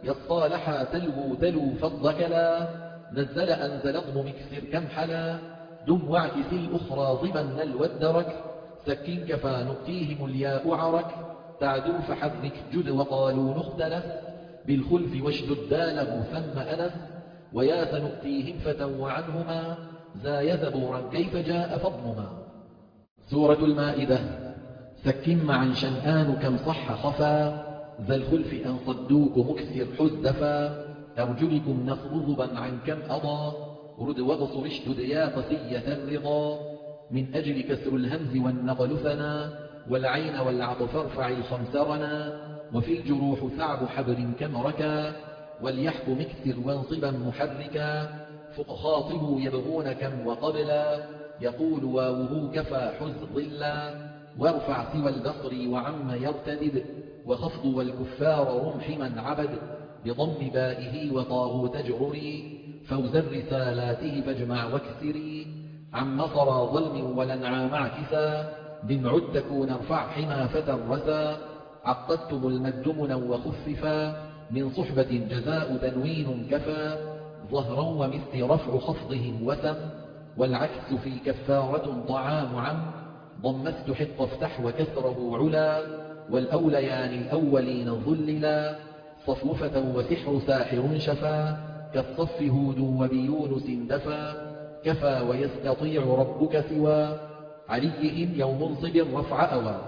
يصالحا تلو تلو فالضكلا نزل أنزل اضم مكسر كم حلا دم واعكس الأخرى ضبا نلو الدرك سكن كفى نؤتيهم الياء عرك تعدو فحرك جد وقالوا نختلف بالخلف واشدد داله ثم أنس ويا سنؤتيهم فتى وعنهما زاي زبورا كيف جاء فضمما. سورة المائدة. سكن معا شنآن كم صح خفا ذا الخلف أن صدوك مكسر حزدفا أرجلكم نصرذبا عن كم أضى رد وغصر اشدد يا قسية الرضا من أجل كسر الهمز والنقل ثنا والعين والعطف ارفع الخمسرنا وفي الجروح ثعب حبر كم ركا وليحك مكسر وانصبا محركا فق خاطبوا يبغون كم وقبلا يقول واوه كفى حز ظلا وارفع سوى البصر وعم يرتدد وخفض والكفار رمح من عبد بضم بائه وطاغوت اجرري فوز الرسالات فاجمع واكسري عن مصر ظلم ولنعام عكسا بمعد تكون ارفع حما فترسا عقدتم المد منا وخففا من صحبة جزاء تنوين كفى ظهرا ومثل رفع خفضهم وسم والعكس في كفارة طعام عم ضمست حق افتح وكسره علا والأوليان الأولين ظللا صفوفة وسحر ساحر شفا كالصف هود وبيونس دفا كفى ويستطيع ربك سوى عليهم يوم صب رفع أوى.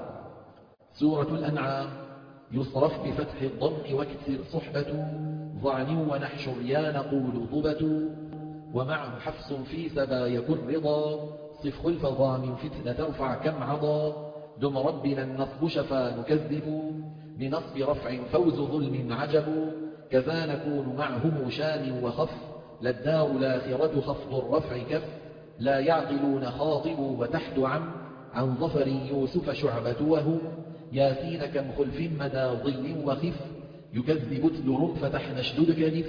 سورة الأنعام. يصرف بفتح الضم واكسر صحبة ضعن ونحشر يا نقول ضبة ومعه حفص في سبا يكن رضا صف خلف ضام فتنة ترفع كم عضا دم ربنا النصب شفا نكذب بنصب رفع فوز ظلم عجب كذا نكون معهم شان وخف للدار الآخرة خفض الرفع كف لا يعقلون خاطب وتحت عم عن ظفر يوسف شعبة وهم ياسين كم خلف مدى ظل وخف يكذب تلر فتح نشدد كلف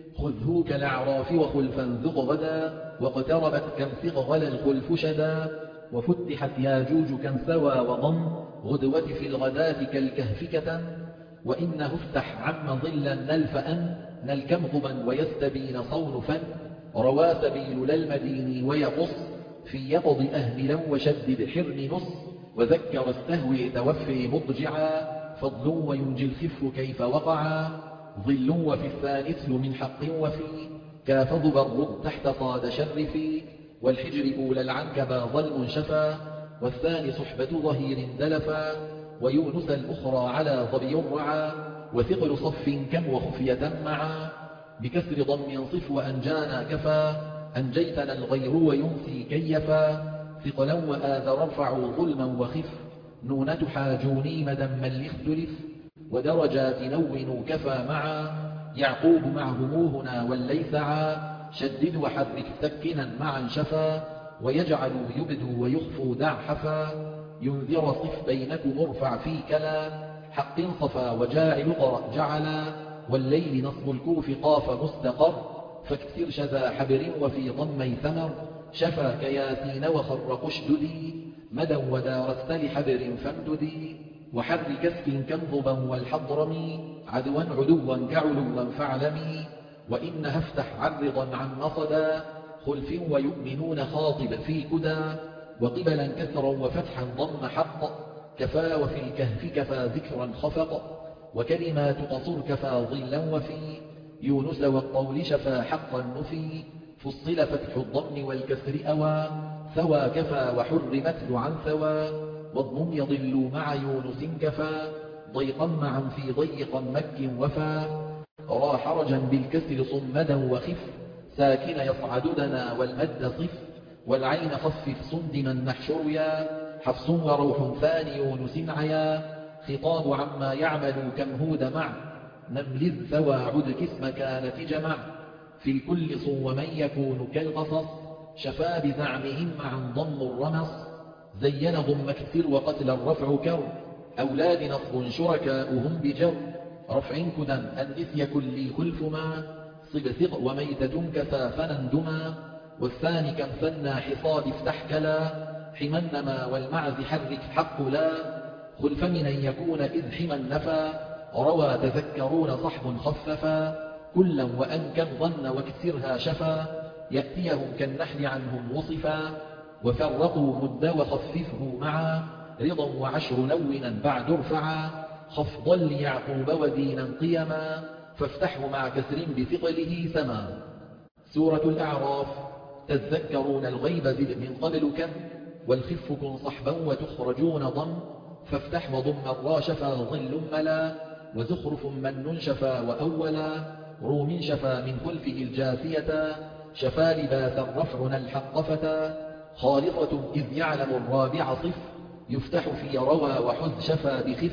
خذه كالأعراف وخلفا ذق غدا واقتربت كم ثغل الخلف شدا وفتحت ياجوج كم ثوى وضم غدوة في الغداة كالكهف كتم وإنه افتح عم ظلا نلف أن نلكم غبا ويستبين صونفا روى سبيل للمدين ويقص في يقض أهملا وشدد حرن نص وذكر استهوي توفي مضجعا فضل وينجي الخف كيف وقعا ظل وفي الثالث من حق وفي كافض بر تحت صاد شرفي والحجر أولى العنكبا ظلم شفا والثاني صحبة ظهير دلفا ويونس الأخرى على ظبي رعا وثقل صف كم وخفية معا بكسر ضم صف وأنجانا كفا أنجيتنا الغير وينسي كيفا ثقلا وآذر ارفعوا ظلما وخف نونة حاجوني مدما لاختلف ودرجات نونوا كفى معا يعقوب معهم هنا والليثعا شدد وحرك سكنا معا شفا ويجعل يبدو ويخفو دع حفا ينذر صف بينكم ارفع في كلا حق صفا وجاعل قرأ جعلا والليل نصب الكوف قاف مستقر فاكسر شذا حبر وفي ضمي ثمر شفا كياسين وخر قشددي مدى ودارست لحبر فامددي وحرك اسك كنظبا والحضرمي عدوا عدوا كعلوا فاعلمي وإنها افتح عرضا عن مصدا خلف ويؤمنون خاطب في كدا وقبلا كسرا وفتحا ضم حق كفى وفي الكهف كفى ذكرا خفق وكلمات قصر كفى ظلا وفي يونس والطول شفى حقا نفي فصل فتح الضم والكسر أوى ثوى كفى وحرمت عن ثوى والضم يضل مع يونس كفى ضيقا معا في ضيق مك وفى را حرجا بالكسر صمدا وخف ساكن يصعد دنا والمد صف والعين خفف صندما نحشر يا حفص وروح ثاني يونس عيا خطاب عما يعمل كم هود مع نمل ثوى عد كسم كانت جمع في الكل صو من يكون كالقصص شفا بزعمهم معا ضم الرمص زين ضم كثير وقتل الرفع كر أولاد نصب شركاؤهم بجر رفع كدا النسي كل خلف ما صب ثق وميتة كسى فنندما والثاني كم ثنى حصاد افتح كلا حمنما والمعز حرك حق لا خلف من أن يكون إذ حما نفى روى تذكرون صحب خففا كلا وأنكر ظن واكسرها شفا يأتيهم كالنحل عنهم وصفا وفرقوا مد وخففه معا رضا وعشر لونا بعد ارفعا خفضا ليعقوب ودينا قيما فافتحه مع كسر بثقله سما. سورة الأعراف. تذكرون الغيب زد من قبل كم والخف كن صحبا وتخرجون ضم فافتح وضم الرا شفا ظل ملا وزخرف من شفا وأولا روم شفا من خلفه الجاثية شفا لباس رفعنا الحق فتا خالصة إذ يعلم الرابع صف يفتح في روى وحز شفا بخف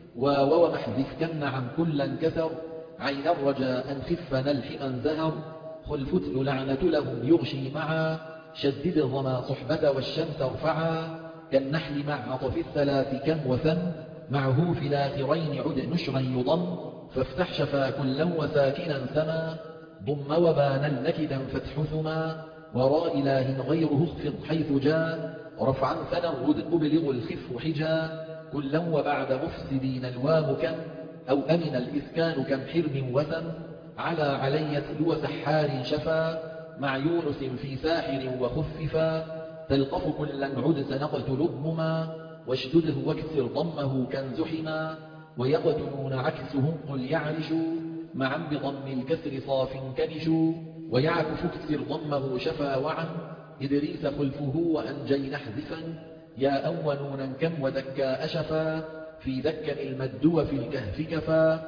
واو محذف كن عن كلا انكسر عين الرجاء خف نلح من زهر خلفتل لعنة لهم يغشي معا شدد الظما صحبة والشمس ارفعا كالنحل مع عطف الثلاث كم وثم معه في الآخرين عد نشرا يضم فافتح شفا كلا وساكنا سما ضم وبانا نكدا فتح ثما وراء إله غيره اخفض حيث جاء رفعا فنرد أبلغ الخف حجا كلا وبعد مفسدين الوام كم أو أمن الإسكان كم حرم وثم على علي تلو سحار شفا مع يونس في ساحر وخففا تلقف كلا عد سنقتل اضمما واشدده واكسر ضمه كنزحما ويقتلون عكسهم قل يعرشوا معا بضم الكسر صاف كنشوا ويعكف اكسر ضمه شفا وعن إدريس خلفه وأنجين حذفا يا أولون كم ودكا أشفا في دكا المد وفي الكهف كفا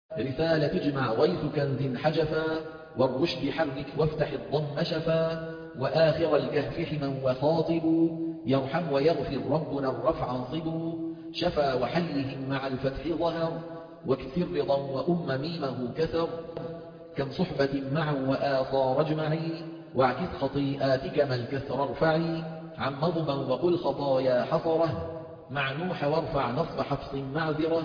رسالة تجمع غيث كنز حجفا والرشد حرك وافتح الضم شفا وآخر الكهف حما وخاطب يرحم ويغفر ربنا الرفع انصب شفا وحلهم مع الفتح ظهر واكسر رضا وأم ميمه كسر كم صحبة معا وآثار اجمعي واعكس خطيئاتك ما الكسر ارفعي عن مضما وقل خطايا حصره مع نوح وارفع نصب حفص معذره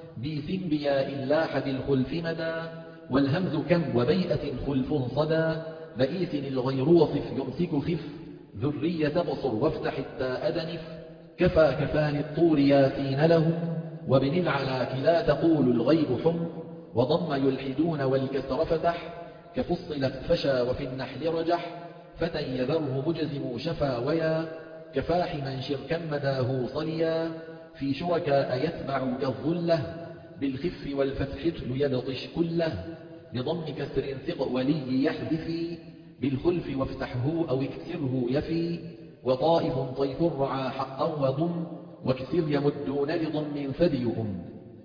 بيث بياء لاح بالخلف مدى والهمز كم وبيئة خلف صدى بئيس الغير وصف يمسك خف ذرية بصر وافتح التاء دنف كفى كفان الطور ياسين لهم وابن العلاك لا تقول الغيب حم وضم يلحدون والكسر فتح كفصلت فشا وفي النحل رجح فتى يذره مجزم شفا ويا كفاح من شركا مداه صليا في شركاء يتبع كالظلة بالخف والفتح تل يبطش كله بضم كسر ثق ولي يحذفي بالخلف وافتحه أو اكسره يفي وطائف طيف رعى حقا وضم واكسر يمدون لضم فديهم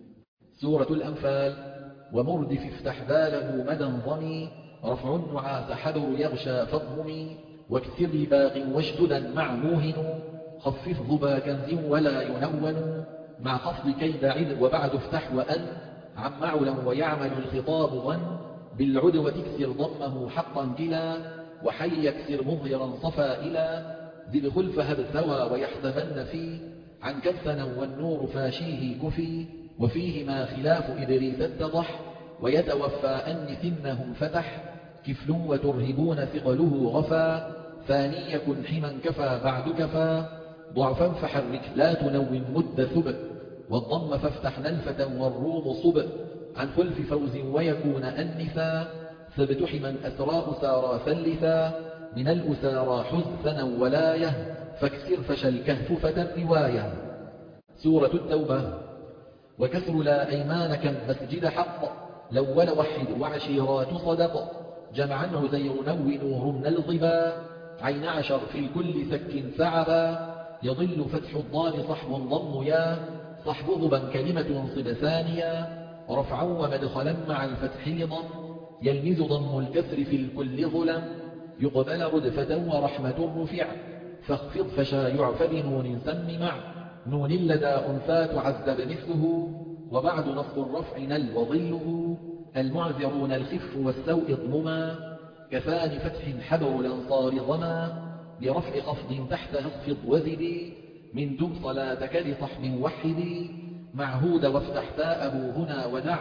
سورة الأنفال ومردف افتح باله مدى ضمي رفع النعاس حبر يغشى فضمي واكسر باق واشددا مع موهن خفف ضبا كنز ولا ينون مع خفض كيد عد وبعد افتح وأن عم معلا ويعمل الخطاب ظن بالعدوة تكسر ضمه حقا كلا وحي يكسر مظهرا صفا إلى ذي الخلف هب ثوى ويحسبن فيه عن كفنا والنور فاشيه كفي وفيهما خلاف إدريس اتضح ويتوفى أن سنهم فتح كفل وترهبون ثقله غفا ثاني يكن حما كفى بعد كفى ضعفا فحرك لا تنوم مد ثب والضم فافتح نلفة والروم صب عن خلف فوز ويكون أنثا ثبت حما أسراء سارى ثلثا من الأسارى حزثنا ولاية فاكسر فشى الكهف فتى الرواية سورة التوبة وكسر لا أيمان كالمسجد حق لول وحد وعشيرات صدق جمعا عزير نو رمن الضبا عين عشر في الكل سك ثعبا يضل فتح الضال صحب ضم يا صحب ضبا كلمة صب ثانيا رفعا ومدخلا مع الفتح لضم يلمز ضم الكسر في الكل ظلم يقبل ردفة ورحمة رفع فاخفض فشا يعف بنون سم مع نون لدى أنثى تعذب مثله وبعد نصب الرفع نل وظله المعذرون الخف والسوء اضمما كفان فتح حبر الأنصار ضما برفع خفض تحت اخفض وزدي من دم صلاتك لصحب وحدي معهود وافتح تاءه هنا ودع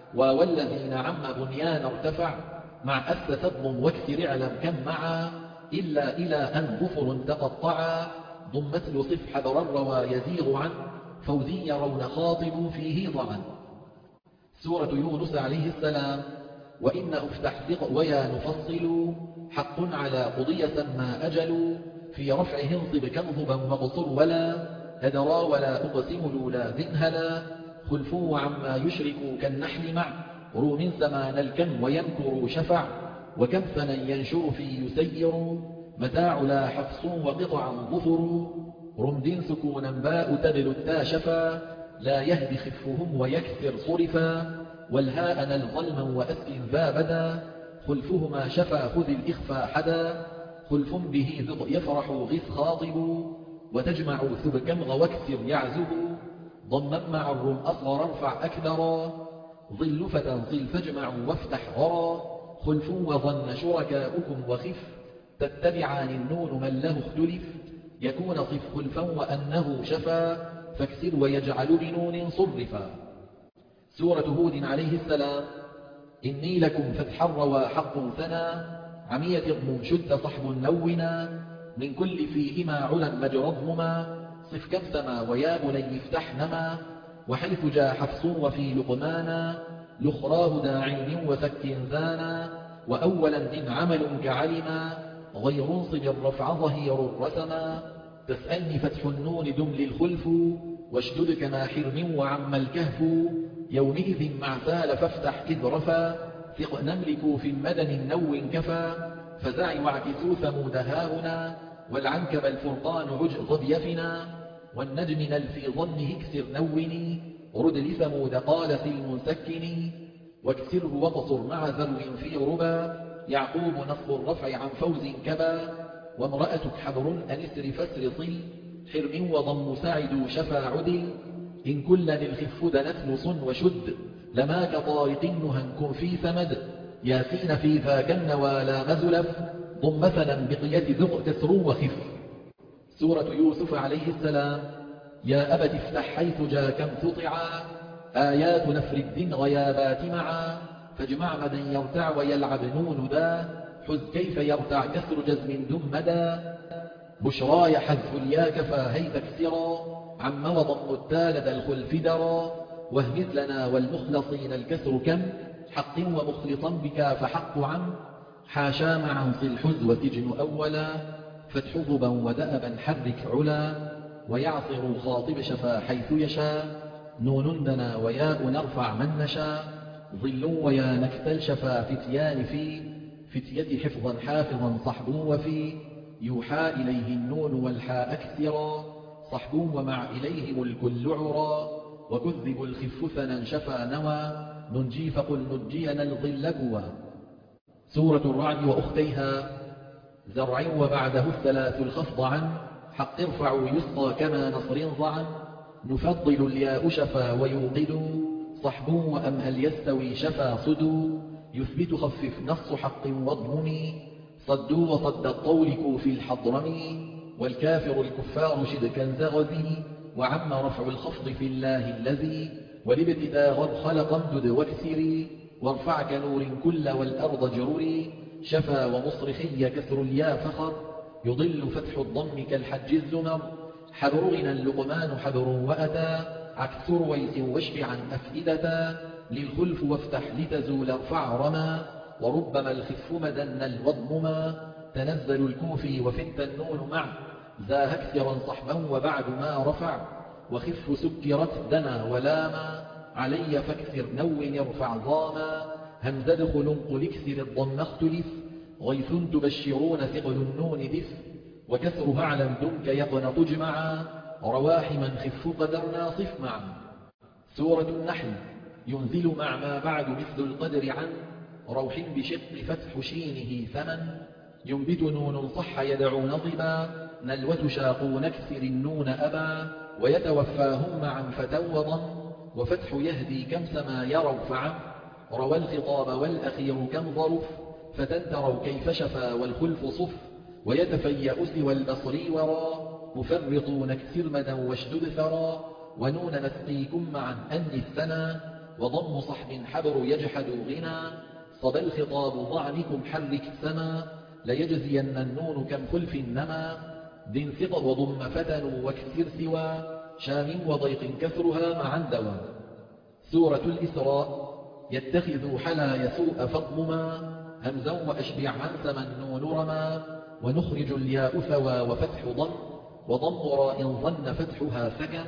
والذين عم بنيان ارتفع مع أس تضم واكسر اعلم كم معا إلا إلى أن غفر تقطعا ضمت لصف حبر الروى يزيغ عن فوزي يرون خاطب فيه ضعا سورة يونس عليه السلام وإن افتح ثق ويا نفصل حق على قضية ما أجل في رفعه انصب كنظبا وقصر ولا أدرى ولا أقسم لولا ذنهلا خلفوا عما يشركوا كالنحل مع روم سمان الكم وينكر شفع وكم ثنا ينشر في يسير متاع لا حفص وقطعا ظفر رمد سكونا باء تبل التاشفا لا يهدي خفهم ويكثر صرفا والهاء نل ظلما وأسكن ذا بدا خلفهما شفا خذ الإخفى حدا خلف به ذق يفرح غث خاطب وتجمع ثب كمغ واكثر يعزب ضمم مع الرم أصغر ارفع أكبرا ظل فتنصل فاجمع وافتح غرا خلف وظن شركاؤكم وخف تتبعان النون من له اختلف يكون صف خلفا وأنه شفا فاكسر ويجعل بنون صرفا. سورة هود عليه السلام. إني لكم فتحا روى حق ثنا عمية اضم شد صحب نونا من كل فيهما علا مجرضهما صف كبسما ويا بني افتح نما وحيث جاء حفص وفي لقمانا لخراه دا علم وفك زانا وأولا إن عمل كعلما غير انصب الرفع ظهير الرسما تسألني فتح النون دم للخلف واشدد كما حرم وعم الكهف يومئذ مع سال فافتح إذ رفا ثق نملك في المدن النو كفى فزع واعكسوا ثمود هاهنا والعنكب الفرقان عج ضبيفنا والنجم نل في ظنه اكسر نوني رد لثمود قال سلم سكني واكسره وقصر مع ذرو في ربا يعقوب نصب الرفع عن فوز كبا وامرأتك حبر أنسر فسر صل حرم وضم ساعد شفا عدل إن كلا الخف دنت نص وشد لما كطارق نهنكم في ثمد ياسين في ذاك النوى لا مزلف ضم مثلا بقية ذق كسر وخف. سورة يوسف عليه السلام. يا أبت افتح حيث جا كم تطعا آيات نفر الدين غيابات معا فاجمع مدى يرتع ويلعب نون دا حز كيف يرتع كسر جزم دم مدى بشراي حذف اليا كفى هيت اكسرا عم وضم التالد الخلف درا وهمت لنا والمخلصين الكسر كم حق ومخلصا بك فحق عم حاشا مع الحز وسجن أولا فتح ضبا ودأبا حرك علا ويعصر الخاطب شفا حيث يشاء نون دنا وياء نرفع من نشاء ظل ويا نكتل شفا فتيان في فتية حفظا حافظا صحب وفي يوحى إليه النون والحاء أكثرا صحب ومع إليهم الكل عرا وكذب الخف ثنا شفا نوى ننجي فقل نجينا الظل بوا. سورة الرعد وأختيها. زرع وبعده الثلاث الخفض عن حق ارفعوا يسقى كما نصر ضعن نفضل الياء شفا ويوقد صحب وأمهل يستوي شفا صدو يثبت خفف نص حق واضمم صدوا وصد الطول كوفي الحضرم والكافر الكفار شدكا زغذي وعم رفع الخفض في الله الذي والابتداء غد خلق امدد واكسري وارفع كنور كل والأرض جرري شفا ومصرخي كسر اليا فخر يضل فتح الضم كالحج الزمر حبر غنى اللقمان حبر وأتى عكس رويس واشف عن أفئدة للخلف وافتح لتزول ارفع رما وربما الخف مدن الوضمما تنزل الكوفي وفت النون مع ذا هكسرا صحبا وبعد ما رفع وخف سكرت دنا ولاما علي فاكسر نون يرفع ضاما همز دخل قل اكسر الضم اختلف غيث تبشرون ثقل النون دف وكسر فعلا دمك يقن تجمعا رواح من خف قدرنا صف معا. سورة النحل. ينزل مع ما بعد مثل القدر عن روح بشق فتح شينه ثمن ينبت نون صح يدعو نضبا نلوة شاقون كسر النون أبا ويتوفاهم معا فتوضا وفتح يهدي كم سما يروا فعم روى الخطاب والأخير كم ظرف فتنتروا كيف شفا والخلف صف ويتفيأ سوى البصري ورا مفرطون كسر مدا واشدد ثرى ونون نسقيكم معا أن الثنا وضم صحب حبر يجحد غنى صب الخطاب ضعنكم حرك سما ليجزين النون كم خلف النما دن ثق وضم فتن واكسر سوى شام وضيق كسرها معا دوا. سورة الإسراء. يتخذوا حلا يسوء فضمما همزا وأشبع عن سما النون رما ونخرج الياء ثوى وفتح ضم وضم راء ظن فتحها سكن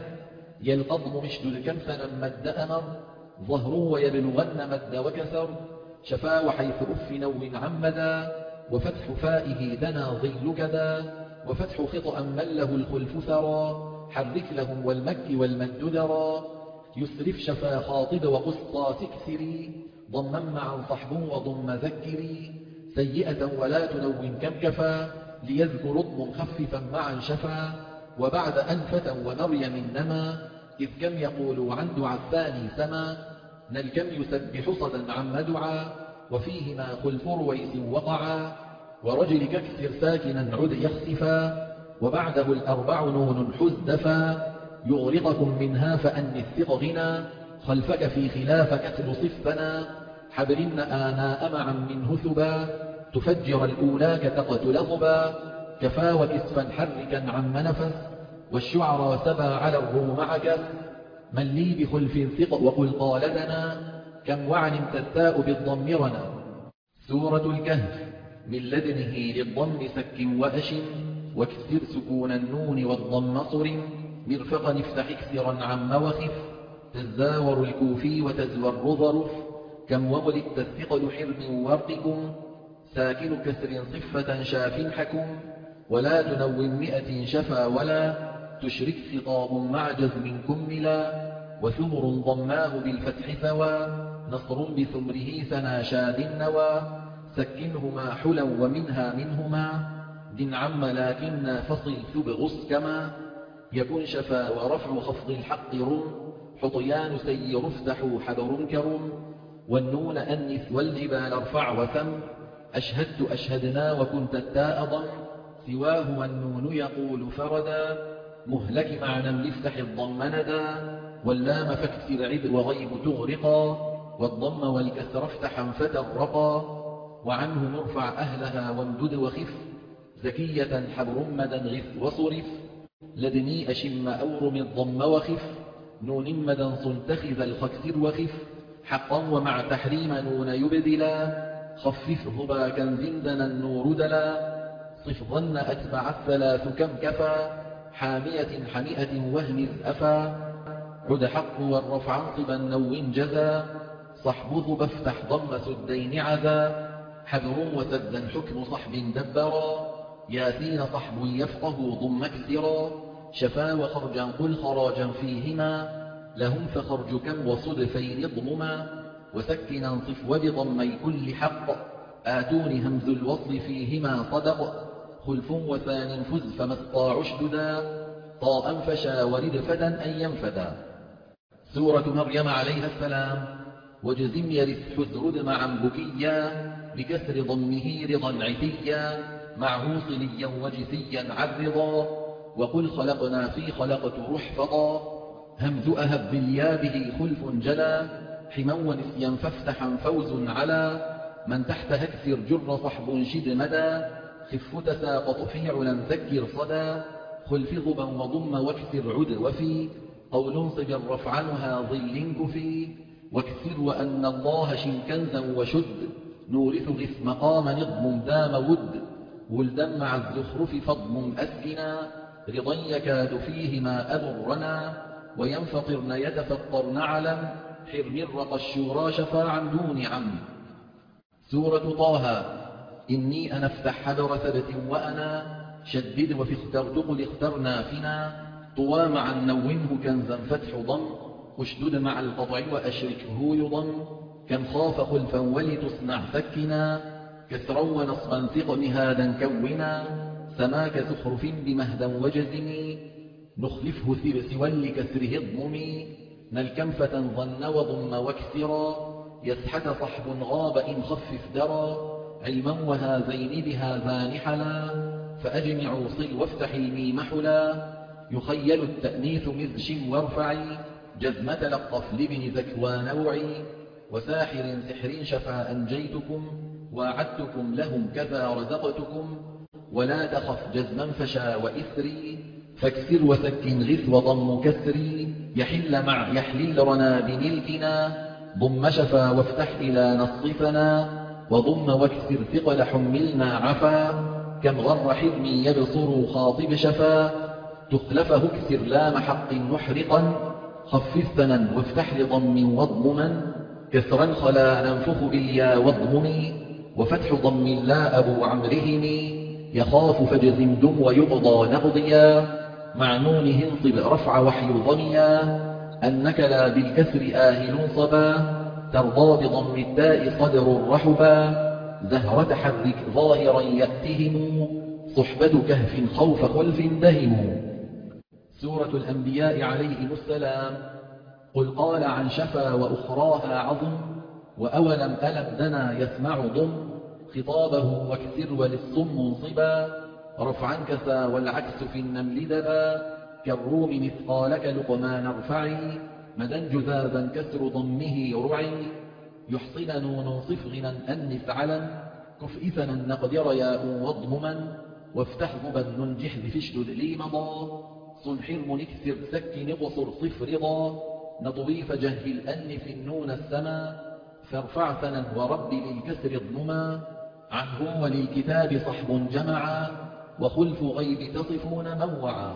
يلقضم مشدد كمثنا مد أمر ظهر ويبلغن مد وكسر شفا وحيث أف نو عمدا وفتح فائه دنا ظل كذا وفتح خطأ من له الخلف ثرى حرك لهم والمك والمد درى يسرف شفا خاطب وقسطى تكسري ضما معا صحب وضم ذكري سيئة ولا تلون كم كفى ليذكر اضم خففا معا شفا وبعد أنفة ومريم نما إذ كم يقول عن دعا الثاني سما نل كم يسبح صدا عم دعا وفيهما خلف رويس وقعا ورجل ككسر ساكنا عد يخسفا وبعده الأربع نون حزدفا يغرقكم منها فأن الثق غنى خلفك في خلاف كسر صفنا حبرن آناء معا منه ثبا تفجر الأولى كتقتل غبا كفا وكسفا حركا عم نفس والشعرى سبا على الروم عكس من لي بخلف ثق وقل قال لنا كم وعن تثاء بالضم رنا سورة الكهف من لدنه للضم سك وأش واكسر سكون النون والضم صر مرفقا افتح اكسرا عم وخف تزاور الكوفي وتزور ظرف كم وولدت الثقل حرم ورقكم ساكن كسر صفة شاف حكم ولا تنون مئة شفا ولا تشرك خطاب مع جزم كملا وثمر ضماه بالفتح ثوى نصر بثمره ثنى شاد النوى سكنهما حلا ومنها منهما دن عم لكن فصل ثبغص كما يكن شفا ورفع خفض الحق رم حطيان سير افتحوا حبر كرم والنون أنث والجبال ارفع وثم أشهدت أشهدنا وكنت التاء ضم سواه والنون يقول فردا مهلك معنى لافتح الضم ندى واللام فاكسر عذ وغيب تغرقا والضم والكسر افتحا فترقا وعنه نرفع أهلها وامدد وخف زكية حبر مدى غث وصرف لدني أشم أورم الضم وخف نون مدى صنتخذ الخكسر وخف حقا ومع تحريم نون يبدلا خففه باكا زندنا النور دلا صف ظن أتبع الثلاث كم كفى حامية حمئة وهن أفا عد حق والرفع انصبا نو جزا صحبه بفتح ضم سدين عذا حذر وسدا حكم صحب دبرا ياسين صحب يفقه ضم كسرا شفا وخرجا قل خراجا فيهما لهم فخرج كم وصدفين ضمما وسكنا صف وبضمي كل حق آتون همز الوصل فيهما صدق خلف وثان فز فما استطاع اشددا طاء فشا وردفة أن ينفدا سورة مريم عليها السلام وجزم يرث حزرد معا بكيا بكسر ضمه رضا عتيا معه صليا وجسيا عرضا وقل خلقنا في خلقت رحفظا همز أهب باليا به خلف جلا حما ونسيا فافتحا فوز على من تحت هكسر جر صحب شد مدى خف تساقط فيعلا ذكر صدى خلف ضبا وضم واكسر عد وفي قول انصب رفعنها ظل كفي واكسر وأن الله شن كنزا وشد نورث غث مقام نضم دام ود ولدا مع الزخرف فضم أسكنا رضا يكاد فيهما أبرنا وينفطرن يتفطرن علم حرم رق الشورى شفا عن دون عم سورة طه إني أنا افتح حذر ثبت وأنا شدد وفي اخترت قل اخترنا فينا طوى مع نومه كنزا فتح ضم اشدد مع القطع وأشركه يضم كم خاف خلفا ولتصنع سكنا كسرا ونصبا ثق مهادا كونا سماك زخرف بمهدا وجزم نخلفه ثبس ولكسره الضم نلكمفة ظن وضم واكسرا يسحت صحب غاب إن خفف درا علما وهذين بهذان حلا فأجمعوا صل وافتح الميم حلا يخيل التأنيث مذش وارفعي جزمة لقف لابن ذكوان وعي وساحر سحر شفا أنجيتكم واعدتكم لهم كذا رزقتكم ولا تخف جزما فشا وإثري فاكسر وسكن غث وضم كسري يحل مع يحلل رنا بملكنا ضم شفا وافتح إلى نصفنا وضم واكسر ثقل حملنا عفا كم غر حرمي يبصر خاطب شفا تخلفه اكسر لام حق محرقا خفف ثنا وافتح لضم وضمما كسرا خلا ننفخ باليا والضم وفتح ضم لا أبو عمرهم يخاف فجزم دم ويقضى نقضيا مع نونه انصب رفع وحي ضميا أنك لا بالكسر آهل صبا ترضى بضم التاء صدر رحبا زهرة حرك ظاهرا يأتهم صحبة كهف خوف خلف دهم. سورة الأنبياء عليهم السلام. قل قال عن شفا وأخراها عظم وأولم ألم دنا يسمع ضم خطابه واكسر وللصم منصبا رفعا كسا والعكس في النمل دبا كالروم مثقالك لقمان ارفعي مدى جذابا كسر ضمه رعي يحصن نون صفغنا أنس علم كفئثنا نقدر ياء واضمما وافتح ضبا ننجح بفشدد لي مضى صنحر منكسر سكن قصر صف رضا نطوي فجهل أن في النون السما فارفع ثنا ورب للكسر اضمما عنه وللكتاب صحب جمعا وخلف غيب تصفون موعا.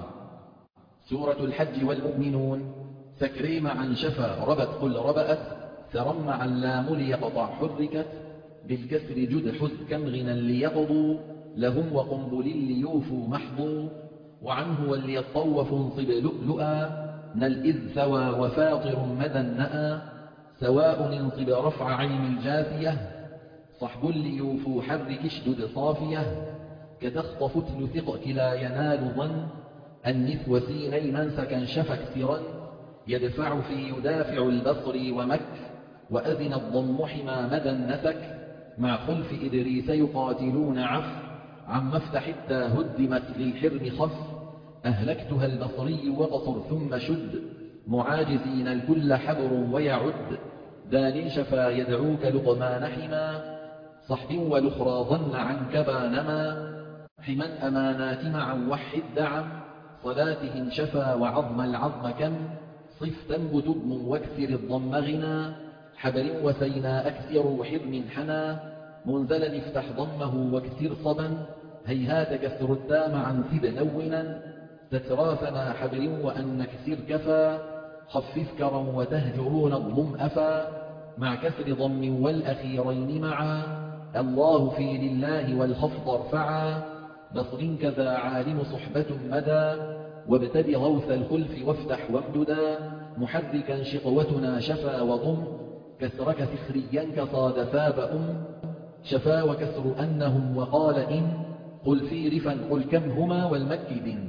سورة الحج والمؤمنون. سكريم عن شفا ربت قل ربأت ثرم عن لام ليقطع حركت بالكسر جد حز كم غنى ليقضوا لهم وقنبل ليوفوا محضوا وعنه وليطوف انصب لؤلؤا نل إذ ثوى وفاطر مدى النأى سواء انصب رفع عين الجاثية صحب ليوفوا حرك اشدد صافية كتخطف ثقك لا ينال ظن النث وسيني من سكن شفك سرا يدفع في يدافع البصر ومك وأذن الضم حما مدى النسك مع خلف إدريس يقاتلون عف عما افتح التا هدمت للحرم خف أهلكتها البصري وقصر ثم شد معاجزين الكل حبر ويعد دان شفا يدعوك لقمان حما صحب والأخرى ظن عنك بانما حما أمانات معا وحد دعم صلاته شفا وعظم العظم كم صف تنبت ابن واكسر الضم غنى حبل وسينا أكسر حرم حنا منزلا افتح ضمه واكسر صبا هيهات كسر التام عن ثب نونا تتراثنا حبل وأن نكسر كفا خفف كرا وتهجرون الضم أفا مع كسر ضم والأخيرين معا الله في لله والخفض ارفعا بصر كذا عالم صحبة مدى وابتد غوث الخلف وافتح وامددا محركا شقوتنا شفا وضم كسرك سخريا كصادفا بأم شفا وكسر أنهم وقال إن قل في رفا قل كم هما والمكد.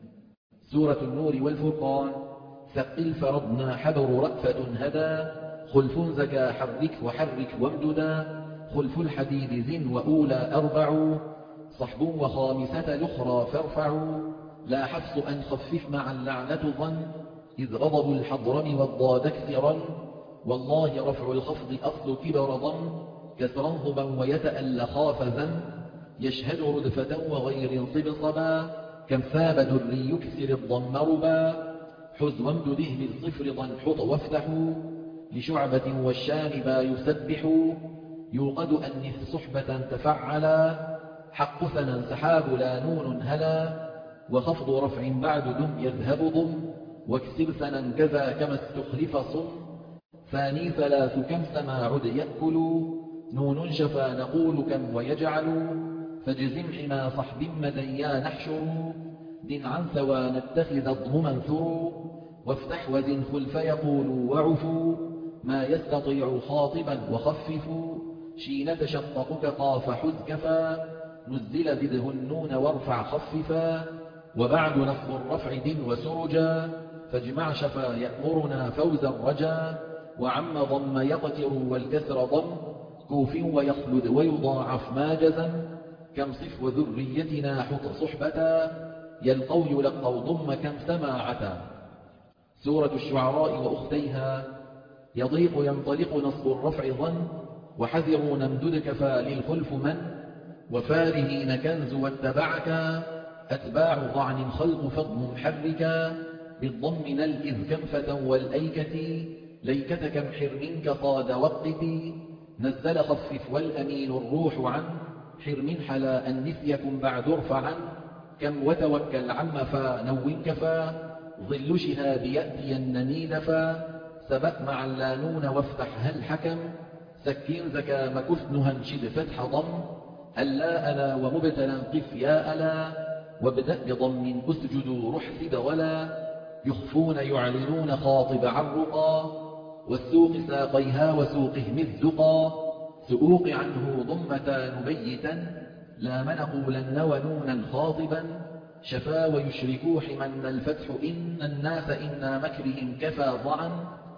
سورة النور والفرقان. ثقل فرضنا حبر رأفة هدى خلف زكا حرك وحرك وامددا خلف الحديد زن وأولى أربع صحب وخامسة الأخرى فارفعوا لا حفص أن خفف مع اللعنة ظن إذ غضب الحضرم والضاد كثرا والله رفع الخفض أصل كبر ضم كسرا ضبا ويتأل خاف ذن يشهد ردفة وغير صب صبا كم ثاب دري يكسر الضم ربا حز وامدده بالصفر ضنحط وافتحوا لشعبة والشام با يسبح يوقد أنث صحبة تفعلا حق ثنا سحاب لا نون هلا وخفض رفع بعد دم يذهب ضم واكسر ثنا كذا كما استخلف صم ثاني ثلاث كم سما عد يأكل نون شفا نقول كم ويجعل فجزم حما صحب مديا نحشر دن عن ثوى نتخذ الضم منثر وافتح وزن خلف يقول وعفوا ما يستطيع خاطبا وخففوا شين تشققك قاف حز كفا نزل بده النون وارفع خففا وبعد نصب الرفع دن وسرجا فاجمع شفا يأمرنا فوز الرجا وعم ضم يقتر والكسر ضم كوف ويخلد ويضاعف ما جزم كم صف وذريتنا حط صحبتا يلقوا يلقوا ضم كم سماعتا. سورة الشعراء وأختيها. يضيق ينطلق نصب الرفع ظن وحذروا نمدد كفى للخلف من وفارهين كنز واتبعك أتباع ضعن خلق فضم محركا بالضم نل إذ كنفة والأيكة ليكة كم حرم كصاد وقتي نزل خفف والأمين الروح عن حرم حلا النسيكم بعد ارفعا كم وتوكل عم فنو كفى ظل شهاب يأتينني نفا سبأ مع اللانون وافتح هل حكم سكين زكا مكثنها انشد فتح ضم ألا ألا ومبتلا قف يا ألا وابدأ بضم أسجد رحسب ولا يخفون يعلنون خاطب عرقا والسوق ساقيها وسوقهم الزقا سؤوق عنه ضمة نبيتا لا منقولن ونونا خاطبا شفا ويشركوا حمن الفتح إن الناس إنا مكرهم كفى ضعا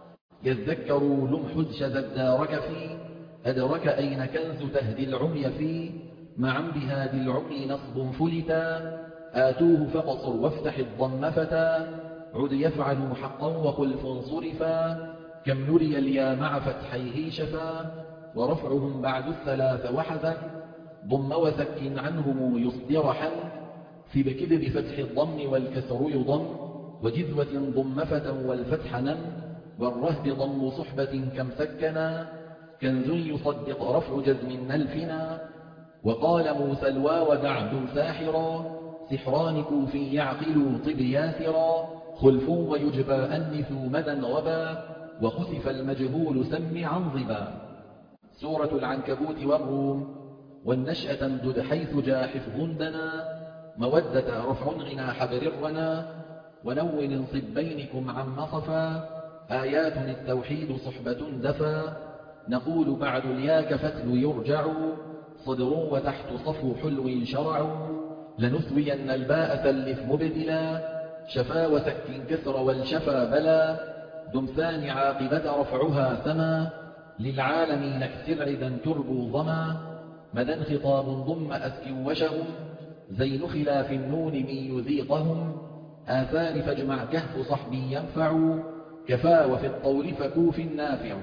يذكروا لمح شذا الدارك في أدرك أين كنز تهدي العمي في معا بهادي العمي نصب فلتا آتوه فقصر وافتح الضم فتا عد يفعل حقا وخلف صرفا كم نري اليا مع فتحيه شفا ورفعهم بعد الثلاث وحذا ضم وسك عنهم يصدر حن في بكذ بفتح الضم والكسر يضم وجذوة ضم فتا والفتح نم والرهب ضم صحبة كم سكنا كنز يصدق رفع جزم نلفنا وقال موسى الواو دعب ساحرا سحران كوفي يعقلوا طب ياسرا خلف ويجبى أنثوا مدى غبا وخسف المجهول سم عن ضبا سورة العنكبوت والروم والنشأة امدد حيث جاحف غندنا مودة رفع غنى حبر الرنا ونون انصب بينكم عن نصفا آيات التوحيد صحبة دفا نقول بعد الياك فتل يرجع صدر وتحت صفو حلو شرع لنثوين الباء ثلث مبدلا شفا وسك كسر والشفا بلا دمثان عاقبة رفعها سما للعالمين اكسر عدا تربو ظما مدى خطاب ضم أسك وشهم زين خلاف النون من يذيقهم آثار فاجمع كهف صحبي ينفع كفا وفي الطول فكوف نافع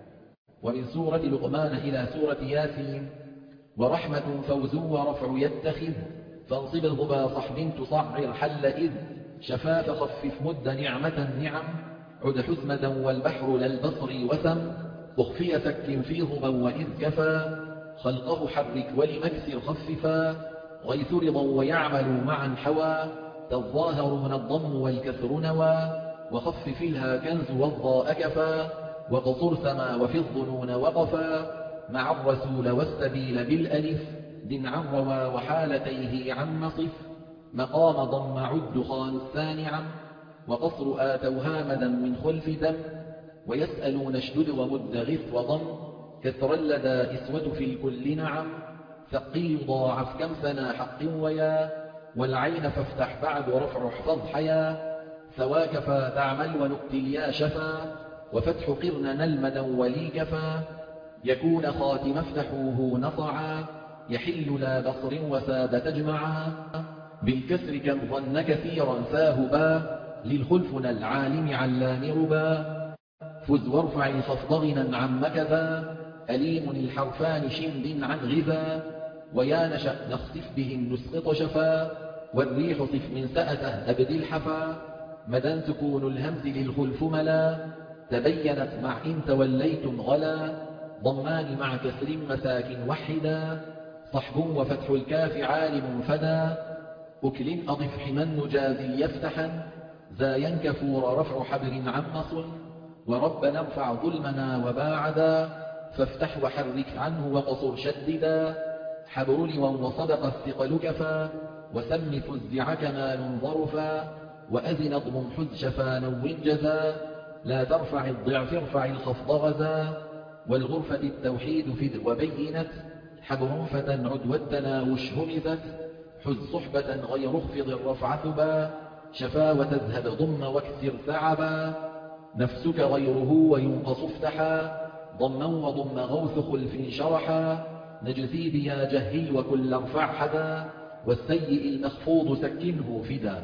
ومن سورة لقمان إلى سورة ياسين ورحمة فوز ورفع يتخذ فانصب الغبا صحب تصعر حل إذ شفا فخفف مد نعمة النعم عد حزمة والبحر للبصر وسم أخفي سك في ضبا وإذ كفى خلقه حرك ولمكسر خففا غيث رضا ويعمل معا حوى تظاهرون الضم والكسر نوى وخفف الها كنز والضاء كفى وقصر سما وفي الظنون وقفا مع الرسول والسبيل بالألف دن عن روى وحالتيه عن نصف مقام ضم عد خان الثاني عم وقصر آتوها مدا من خلف دم ويسألون اشدد ومد غث وضم كثر لدى إسوة في الكل نعم ثقي ضاعف كم سنا حق ويا والعين فافتح بعد رفع احفظ حيا ثواك فتعمل ونكتل يا شفا وفتح قرن نلمدا ولي كفا يكون خاتم افتحوه نطعا يحل لا بصر وساد تجمعا بالكسر كم ظن كثيرا ساهبا للخلفنا العالم علام ربا فز وارفع الخفض غنى عن مكذا أليم الحرفان شمد عن غذا ويا نشأ نخسف بهم نسقط شفا والريح صف من سأته أبدل حفا مدى سكون الهمز للخلف ملا تبينت مع إن توليتم غلا ضمان مع كسر مساك وحدا صحب وفتح الكاف عالم فدا أكل أضف حما نجازي يفتحا ذا ينكفور رفع حبر عن نص ورب نرفع ظلمنا وباعدا فافتح وحرك عنه وقصر شددا حبر لوا وصدق الثقل كفا وسم فزع كمال ظرفا وأذن اضم حز شفا نو جزا لا ترفع الضعف ارفع الخفض غزا والغرفة التوحيد فذ وبينت حبر فتنعد والتناوش همزت حز صحبة غير اخفض الرفع ثبا شفا وتذهب ضم واكسر ثعبا نفسك غيره وينقص افتحا ضما وضم غوث خلف شرحا نجثي بيا جهل وكل ارفع حدا والسيء المخفوض سكنه فدا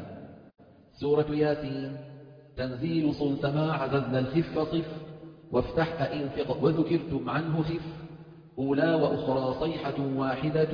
سورة ياسين تنزيل صلت ما عززنا الخف صف وافتح أئنفق وذكرتم عنه خف أولى وأخرى صيحة واحدة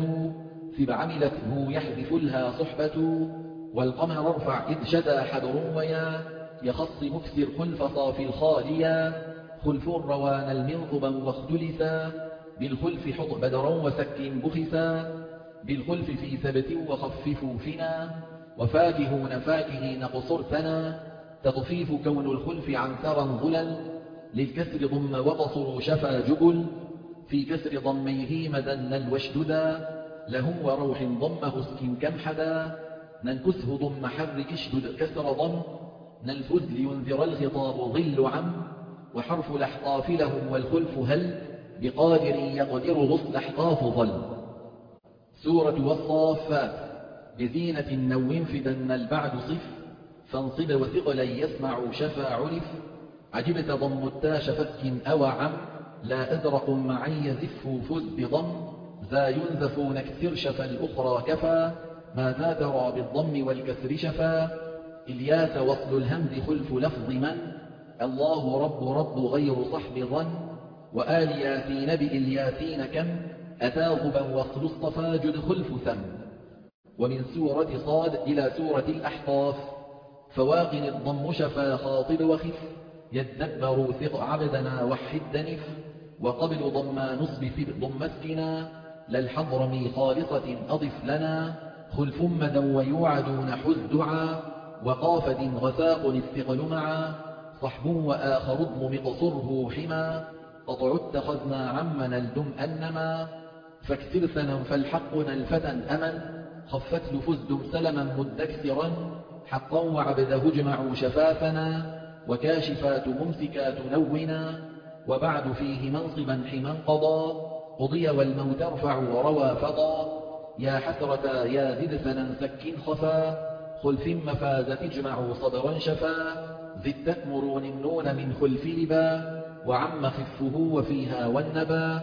في عملته يحذف لها صحبة والقمر ارفع إذ شدا حبر ويا يخص مكسر خلف صافي الخاليا خلف روان المنقبا واختلسا بالخلف حط بدرا وسك بخسا بالخلف في ثبت وخففوا فنا وفاكهون فاكهين قصرتنا تطفيف كون الخلف عن ثرى ظلل للكسر ضم وقصر شفا جبل في كسر ضميه مدن الوشددا لهم وروح ضمه اسكن كم حدا ننكسه ضم حرك اشدد كسر ضم نلفز لينذر الخطاب ظل عم، وحرف الأحقاف لهم والخلف هل بقادر يقدر غصن أحقاف ظل. سورة والصافات بزينة نو فدن البعد صف، فانصب وثقلا يسمع شفا عرف، عجبت ضم التاش فك أو عم، لا أزرق معي زف فز بضم، ذا ينزف نكسر شفا الأخرى كفى، ماذا ترى بالضم والكسر شفا، إلياس وصل الهمز خلف لفظ من، الله رب رب غير صحب ظن، وآل ياسين بإلياسين كم، أتى غبا وصل اصطفى جد خلف ثم. ومن سورة صاد إلى سورة الأحقاف فواقن الضم شفا خاطب وخف، يدبر ثق عبدنا وحد دنف، وقبل ضما نصب في ضم اسكنا، للحضرم خالصة أضف لنا، خلف مدا ويوعدون حز دعا، وقافد غساق الثقل معا، صحب وآخر ضم مقصره حما، قطع اتخذنا عمنا الدم أنما، فاكسر ثنا فالحقنا الفتى أمن، خفت لفزدم سلما مدكسرا، حقا وعبده اجمعوا شفافنا، وكاشفات ممسكات نونا، وبعد فيه منصبا حما قضى، قضي والموت ارفع وروى فضى، يا حسرة يا ذد ثنا سك خفا، خلف مفاز تجمع صدرا شفا، زد تأمرون النون من خلف لبا، وعم خفه وفيها والنبا،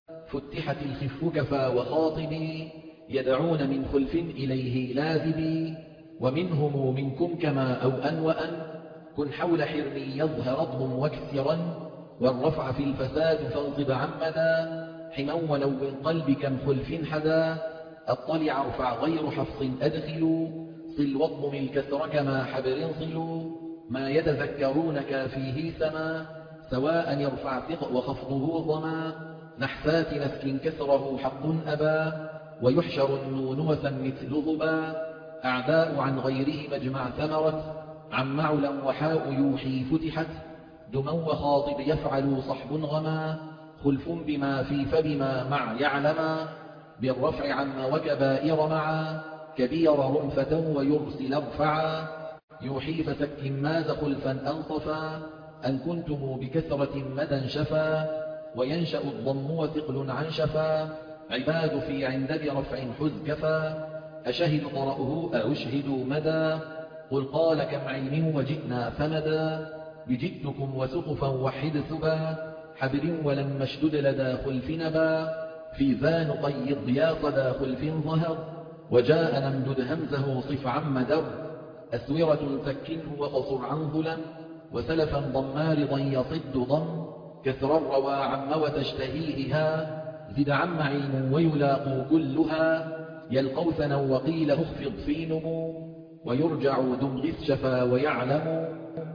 فتحت الخف كفى وخاطبي، يدعون من خلف إليه لاذبي، ومنهم منكم كما أو أن وأن، كن حول حرمي يظهر ضم واكسرا، والرفع في الفساد فانصب عمدا، حما ولو قلب كم خلف حدا، اطلع ارفع غير حفص أدخل، صل واضمم الكسر كما حبر صل، ما يتذكرون كافيه سما، سواء يرفع ثق وخفضه ضما، نحفات نسك كسره حق أبا، ويحشر النون وثم مثل ضبا، أعداء عن غيره مجمع ثمرت، عم علا وحاء يوحي فتحت، دما وخاطب يفعل صحب غما، خلف بما في فبما مع يعلما، بالرفع عم وكبائر معا، كبير رنفة ويرسل ارفعا، يوحي فسك ماز خلفا أنصفا، أن كنتم بكثرة مدى شفا، وينشأ الضم وثقل عن شفا، عباد في عند برفع حز كفا، أشهد قرأه أشهد مدى، قل قال كم علم وجئنا فمدا، بجئتكم وسقفا وحد ثبا، حبر ولم اشدد لدى خلف نبا، في ذا نقيض يا صدى خلف ظهر، وجاء نمدد همزه صف عم در، أسورة سكنه وقصر عن ظلم، وسلفا ضما رضا يصد ضم، كثر الروى عم وتشتهيها، زد عم علم ويلاقوا كلها، يلقوا ثنا وقيل اخفض في نمو، ويرجع دم غث شفا ويعلم،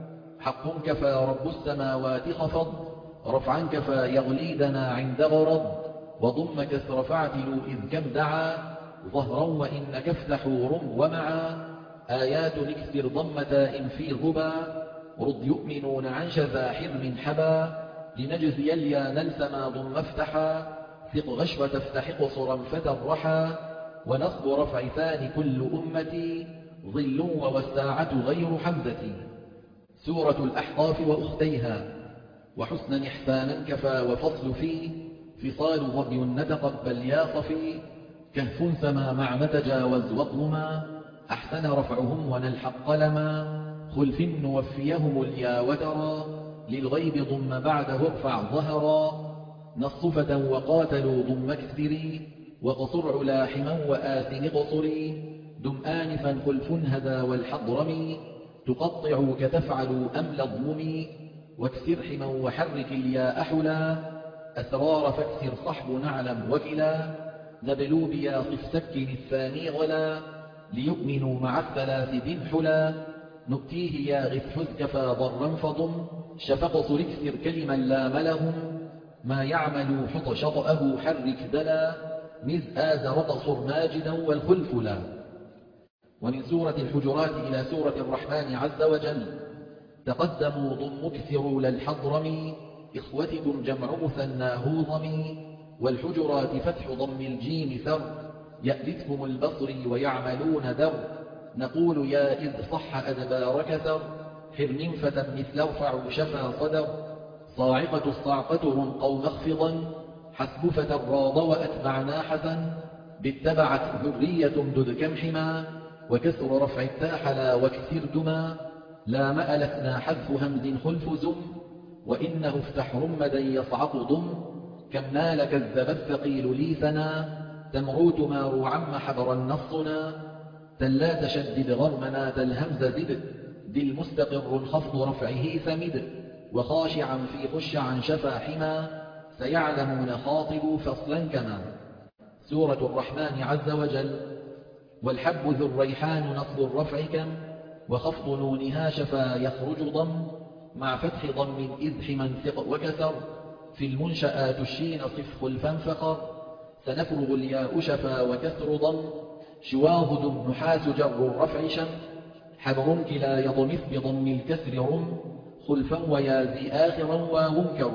حق كفى رب السماوات خفض، رفعا كفى يغليدنا عند غرض، وضم كسر فاعتلوا إذ كم دعا، ظهرا وإن كفتحوا رم ومعا، آيات نكسر ضمتاء في ظبا، رد يؤمنون عن شذا حرم حبا، لنجزي اليا نلسما ضم افتحا، ثق غشوة تفتح قصرا فترحا، ونصب رفع ثاني كل أمتي، ظل والساعة غير حمزتي. سورة الأحقاف وأختيها وحسنا إحسانا كفى وفصل فيه، فصال ظبي نتقبل يا صفي، كهف سما مع نتجاوز واضمما، أحسن رفعهم ونلحق لما، خلف نوفيهم اليا وترى، للغيب ضم بعده ارفع ظهرا، نصفة وقاتلوا ضم كسري، وقصر علاحما وآثن قصري، دم آنفا خلف هدى والحضرم، تقطع كتفعل أمل الضم، واكسر حما وحرك الياء حلا، أسرار فاكسر صحب نعلم وكلا، نبلو بيا صف سكن الثاني غلا، ليؤمنوا مع الثلاث ذي الحلا، نؤتيه يا غث حز كفى ضرا فضم، شفق صر اكسر كلما لام لهم، ما يعمل حط شطأه حرك دلا، مز آز رطصر ماجدا والخلف لا. ومن سورة الحجرات إلى سورة الرحمن عز وجل تقدموا ضم كثروا للحضرم، إخوتكم جمع مثناه ضمي، والحجرات فتح ضم الجيم ثر، يألتكم البصري ويعملون در، نقول يا إذ صح أدبار كثر، حرم فتى مثل ارفع شفا صدر صاعقة الصعقة رنقوا مخفضا حسب فتى الراض وأتبعنا حسن باتبعت ذرية امدد كم حما وكسر رفع التاحلا واكسر دما لا مألثنا حذف همز خلف زم وإنه افتح رمدا يصعق ضم كم نال كذب الثقيل لي ثنا تمروت مارو عم حبر النصنا تلا تشدد غرمنا الهمز زد دي المستقر خفض رفعه ثمد وخاشعا في خشعا شفا حما سيعلمون خاطب فصلا كما. سورة الرحمن عز وجل. والحب ذو الريحان نصب الرفع كم وخفض نونها شفا يخرج ضم مع فتح ضم إذ حما ثق وكسر في المنشآت الشين صف خلفا فخر سنفرغ الياء شفا وكسر ضم شواظ دم نحاس جر الرفع شم حبر كلا يضمث بضم الكسر رم خلفا ويازي آخرا ومنكر.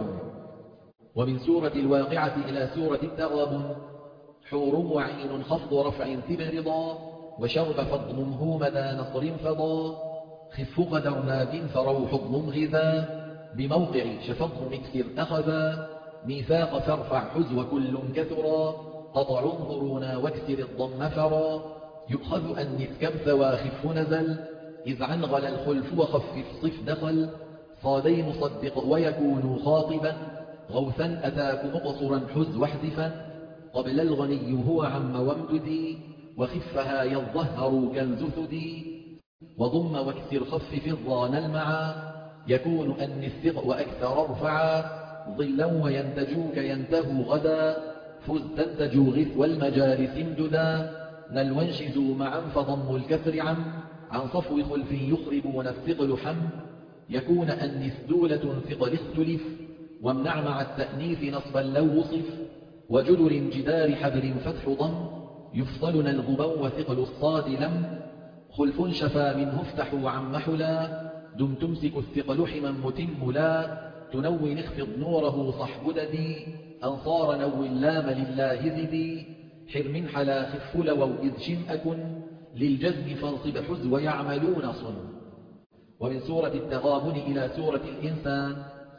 ومن سورة الواقعة إلى سورة التغابن. حور وعين خفض رفع ثب رضا وشرب فضمه مدى نصر فضا خف قدرنا بن فروح ضم غذا بموقع شفض مكسر أخذا ميثاق فارفع حزو كل كثرا قطع انظرونا واكسر الضم فرا يؤخذ أنث كبث واخف نزل إذ عنغل الخلف وخفف صف دخل صادي مصدق ويكون خاطبا غوثا أتاك مقصرا حز واحذفا قبل الغني هو عم وامددي وخفها يظهر كنز ثدي وضم واكسر خفف الضان المعا يكون أن الثق وأكثر ارفعا ظلا وينتجوك ينتهوا غدا فز تنتجوا غث والمجالس امددا نل وانشزوا معا فضم الكسر عم عن صفو خلف يخربون الثقل حم يكون أن دولة ثقل اختلف وامنع مع التأنيث نصبا لو وصف وجدر جدار حبر فتح ضم يفصلنا الغبا وثقل الصاد لم خلف شفا منه افتحوا عم حلا دم تمسك الثقل حما متم لا تنون اخفض نوره صحب ددي أنصار نو اللام لله زدي حرم حلا خف لو إذ شم أكن للجزم فانصب حز ويعملون صن. ومن سورة التغابن إلى سورة الإنسان.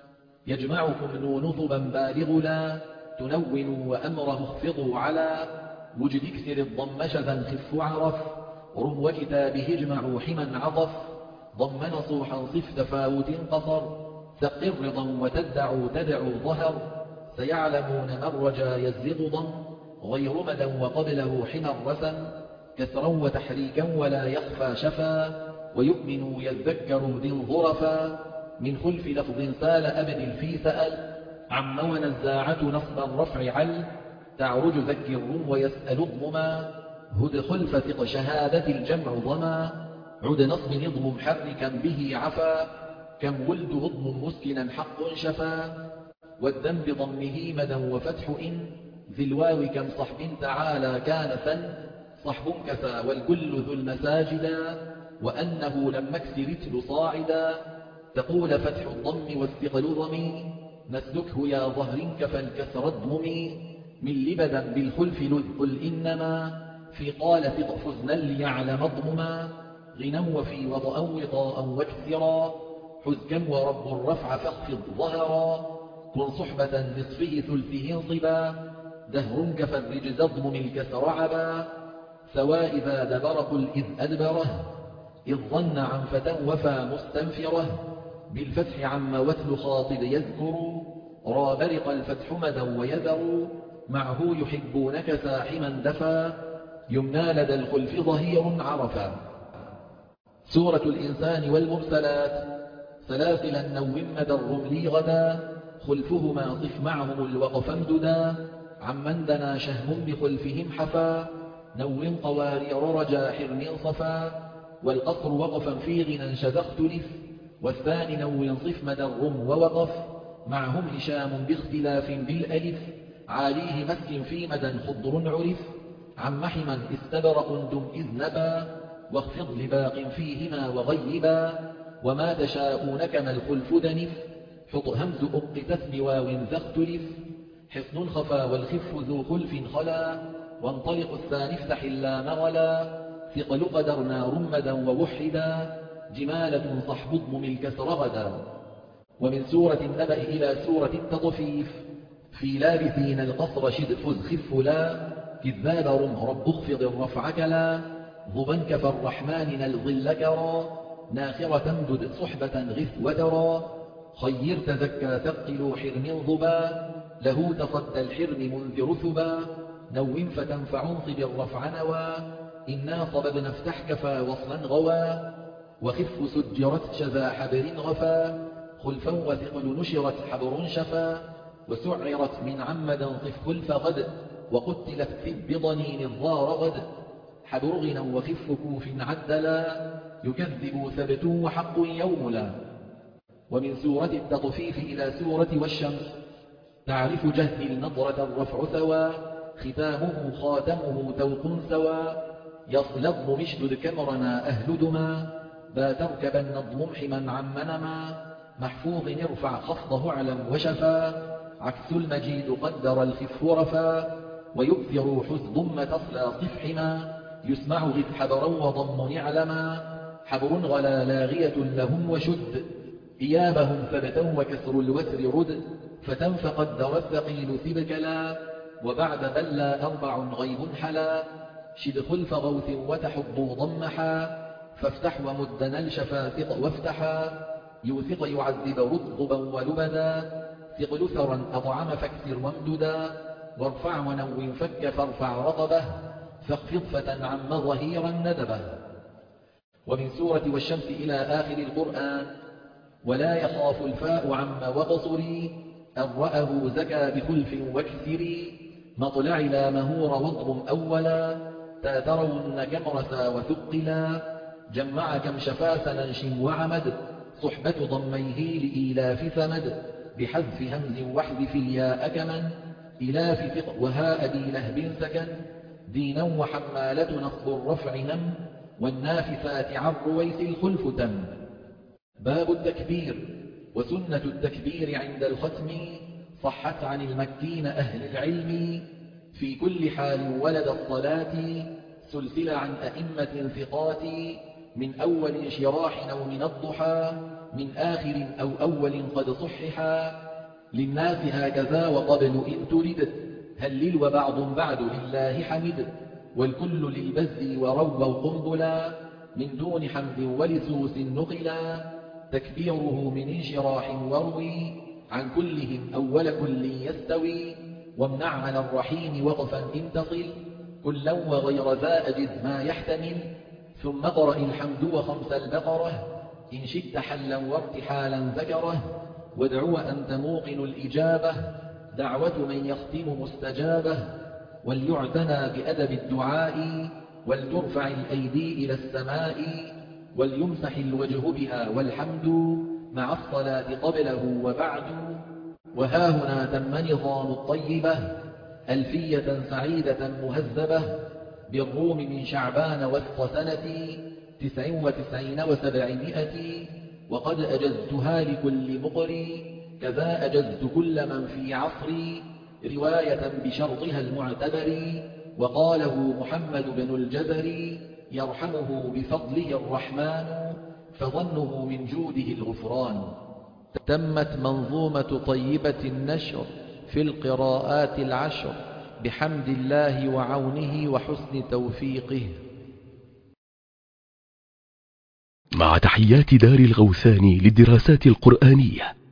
يجمعكم نون ضبا بالغ لا تنون وأمره اخفضوا على وجد اكسر الضم شذا خف عرف رم وكتابه اجمعوا حما عطف ضم نصوحا صف تفاوت قصر ثقر رضا وتدعوا تدعوا ظهر سيعلمون من رجا يزغ ضم غير مدى وقبله حما رسم كسرا وتحريكا ولا يخفى شفا ويؤمن يذكر ذي الظرفا من خلف لفظ سال أبدل في سأل عم ونزاعة نصب الرفع عل تعرج ذكر ويسأل الضما هد خلف ثق شهادة الجمع ضما عد نصب نضم محركا به عفا كم ولد هضم مسكنا حق شفا والدم بضمه مدى وفتح إن ذي الواو كم صحب تعالى كان ثن صحب كفى والكل ذو المساجدا وأنه لم اكسر اتل صاعدا تقول فتح الضم والثقل ضمي نسلكه يا ظهر كفى الكسر الضمي من لبدا بالخلف لذقل إنما في قال ثق فزنا ليعلم ضمما غنى وفي وضأ وطاء واكسرا حز كم ورب الرفع فاخفض ظهرا كن صحبة نصفه ثلثه انصبا دهر كفى الرجز اضمم الكسر عبا سواء إذا دبر قل إذ أدبره إذ ظن عن فتى وفى مستنفره بالفتح عم وتل خاطب يذكر را برق الفتح مدى ويذر معه يحبونك ساحما دفا يمنى لدى الخلف ظهير عرفا. سورة الإنسان والمرسلات. سلاسلا نوم مدى الرملي غدا خلفهما صف معهم الوقف امددا عمن دنا شهم بخلفهم حفا نوم قوارير رجا حرم صفا والقصر وقفا في غنى شذا اختلف والثاني نو صف مدى الرم ووقف معهم هشام باختلاف بالألف عاليه مسك في مدى خضر عرف عم محما استبرأ دم إذ نبا واخفض لباق فيهما وغيبا وما تشاءون كما الخلف دنف حط همز أق تثن واو ذا اختلف حصن خفا والخف ذو خلف خلا وانطلق الثاني افتح اللام غلا ثقل قدرنا رمدا ووحدا جمالة صحب اضمم الكسر غدا. ومن سورة النبأ إلى سورة التطفيف في لابثين القصر شد فز خف لا كذاب رم رب اخفض الرفع كلا ضبا كفى الرحمن نلظل كرا ناخرة امدد صحبة غث ودرا خير تزكى ثقل حرم ضبا له تصدى الحرم منذر ثبا نوم فتنفع انصب الرفع نوى إنا صببنا افتح كفى وصلا غوى وخف سجرت شذا حبر غفا خلفا وثقل نشرت حبر شفا وسعرت من عمد صف خلف غد وقتلت ثب بضنين الضار غد حبر غنى وخف كوف عدلا يكذب ثبت وحق يوملا. ومن سورة التطفيف إلى سورة والشمس تعرف جهد النظرة الرفع ثوى ختامه خاتمه توق سوى يصل الضم اشدد كمرنا أهل دما با تركبن الضم حما عمنما محفوظ ارفع خفضه اعلم وشفا عكس المجيد قدر الخف رفا ويؤثر حث ضم تصلى صف حما يسمع غث حبرا وضم يعلما حبر غلا لاغية لهم وشد إيابهم ثبتا وكسر الوتر رد فتنف قدر الثقيل ثبكلا وبعد بلا أربع غيب حلا شد خلف غوث وتحض ضمحا فافتح ومدنا الشفا وافتحا يوثق يعذب رطبا ولبدا ثقل ثرا أطعم فاكسر وامددا وارفع ونو فك فارفع رطبه فاخفض فتى عم ظهيرا ندبه. ومن سورة والشمس إلى آخر القرآن ولا يخاف الفاء عم وقصري أن رأه زكى بخلف واكسري مطلع لا مهور واضرم أولا تاترون كمرسا وثقلا جمع كم شفاس ننشم وعمد صحبة ضميه لإيلاف ثمد بحذف همز واحذف الياء كمن إلاف فق وهاء ذي لهب سكن دينا وحمالة نصب الرفع نم والنافثات عن رويس الخلف تم. باب التكبير. وسنة التكبير عند الختم صحت عن المكين أهل العلم في كل حال ولد الصلاة سلسل عن أئمة ثقات من أول انشراح أو من الضحى من آخر أو أول قد صححا للناس هكذا وقبل إن ترد هلل وبعض بعد لله حمد والكل للبز ورووا قنبلا من دون حمد ولسوس نقلا تكبيره من انشراح وروي عن كلهم أول كل يستوي وامنع على الرحيم وقفا إن تصل كلا وغير ذا أجد ما يحتمل ثم قرأ الحمد وخمس البقرة إن شئت حلا وارتحالا ذكره وادع وأنت موقن الإجابة دعوة من يختم مستجابة وليعتنى بأدب الدعاء ولترفع الأيدي إلى السماء وليمسح الوجه بها والحمد مع الصلاة قبله وبعد. وها هنا تم نظام الطيبة ألفية سعيدة مهذبة بالروم من شعبان وسط سنة تسع وتسعين وسبعمائة وقد أجزتها لكل مقري كذا أجزت كل من في عصري رواية بشرطها المعتبر وقاله محمد بن الجزري يرحمه بفضله الرحمن فظنه من جوده الغفران. تمت منظومة طيبة النشر في القراءات العشر بحمد الله وعونه وحسن توفيقه. مع تحيات دار الغوثاني للدراسات القرآنية.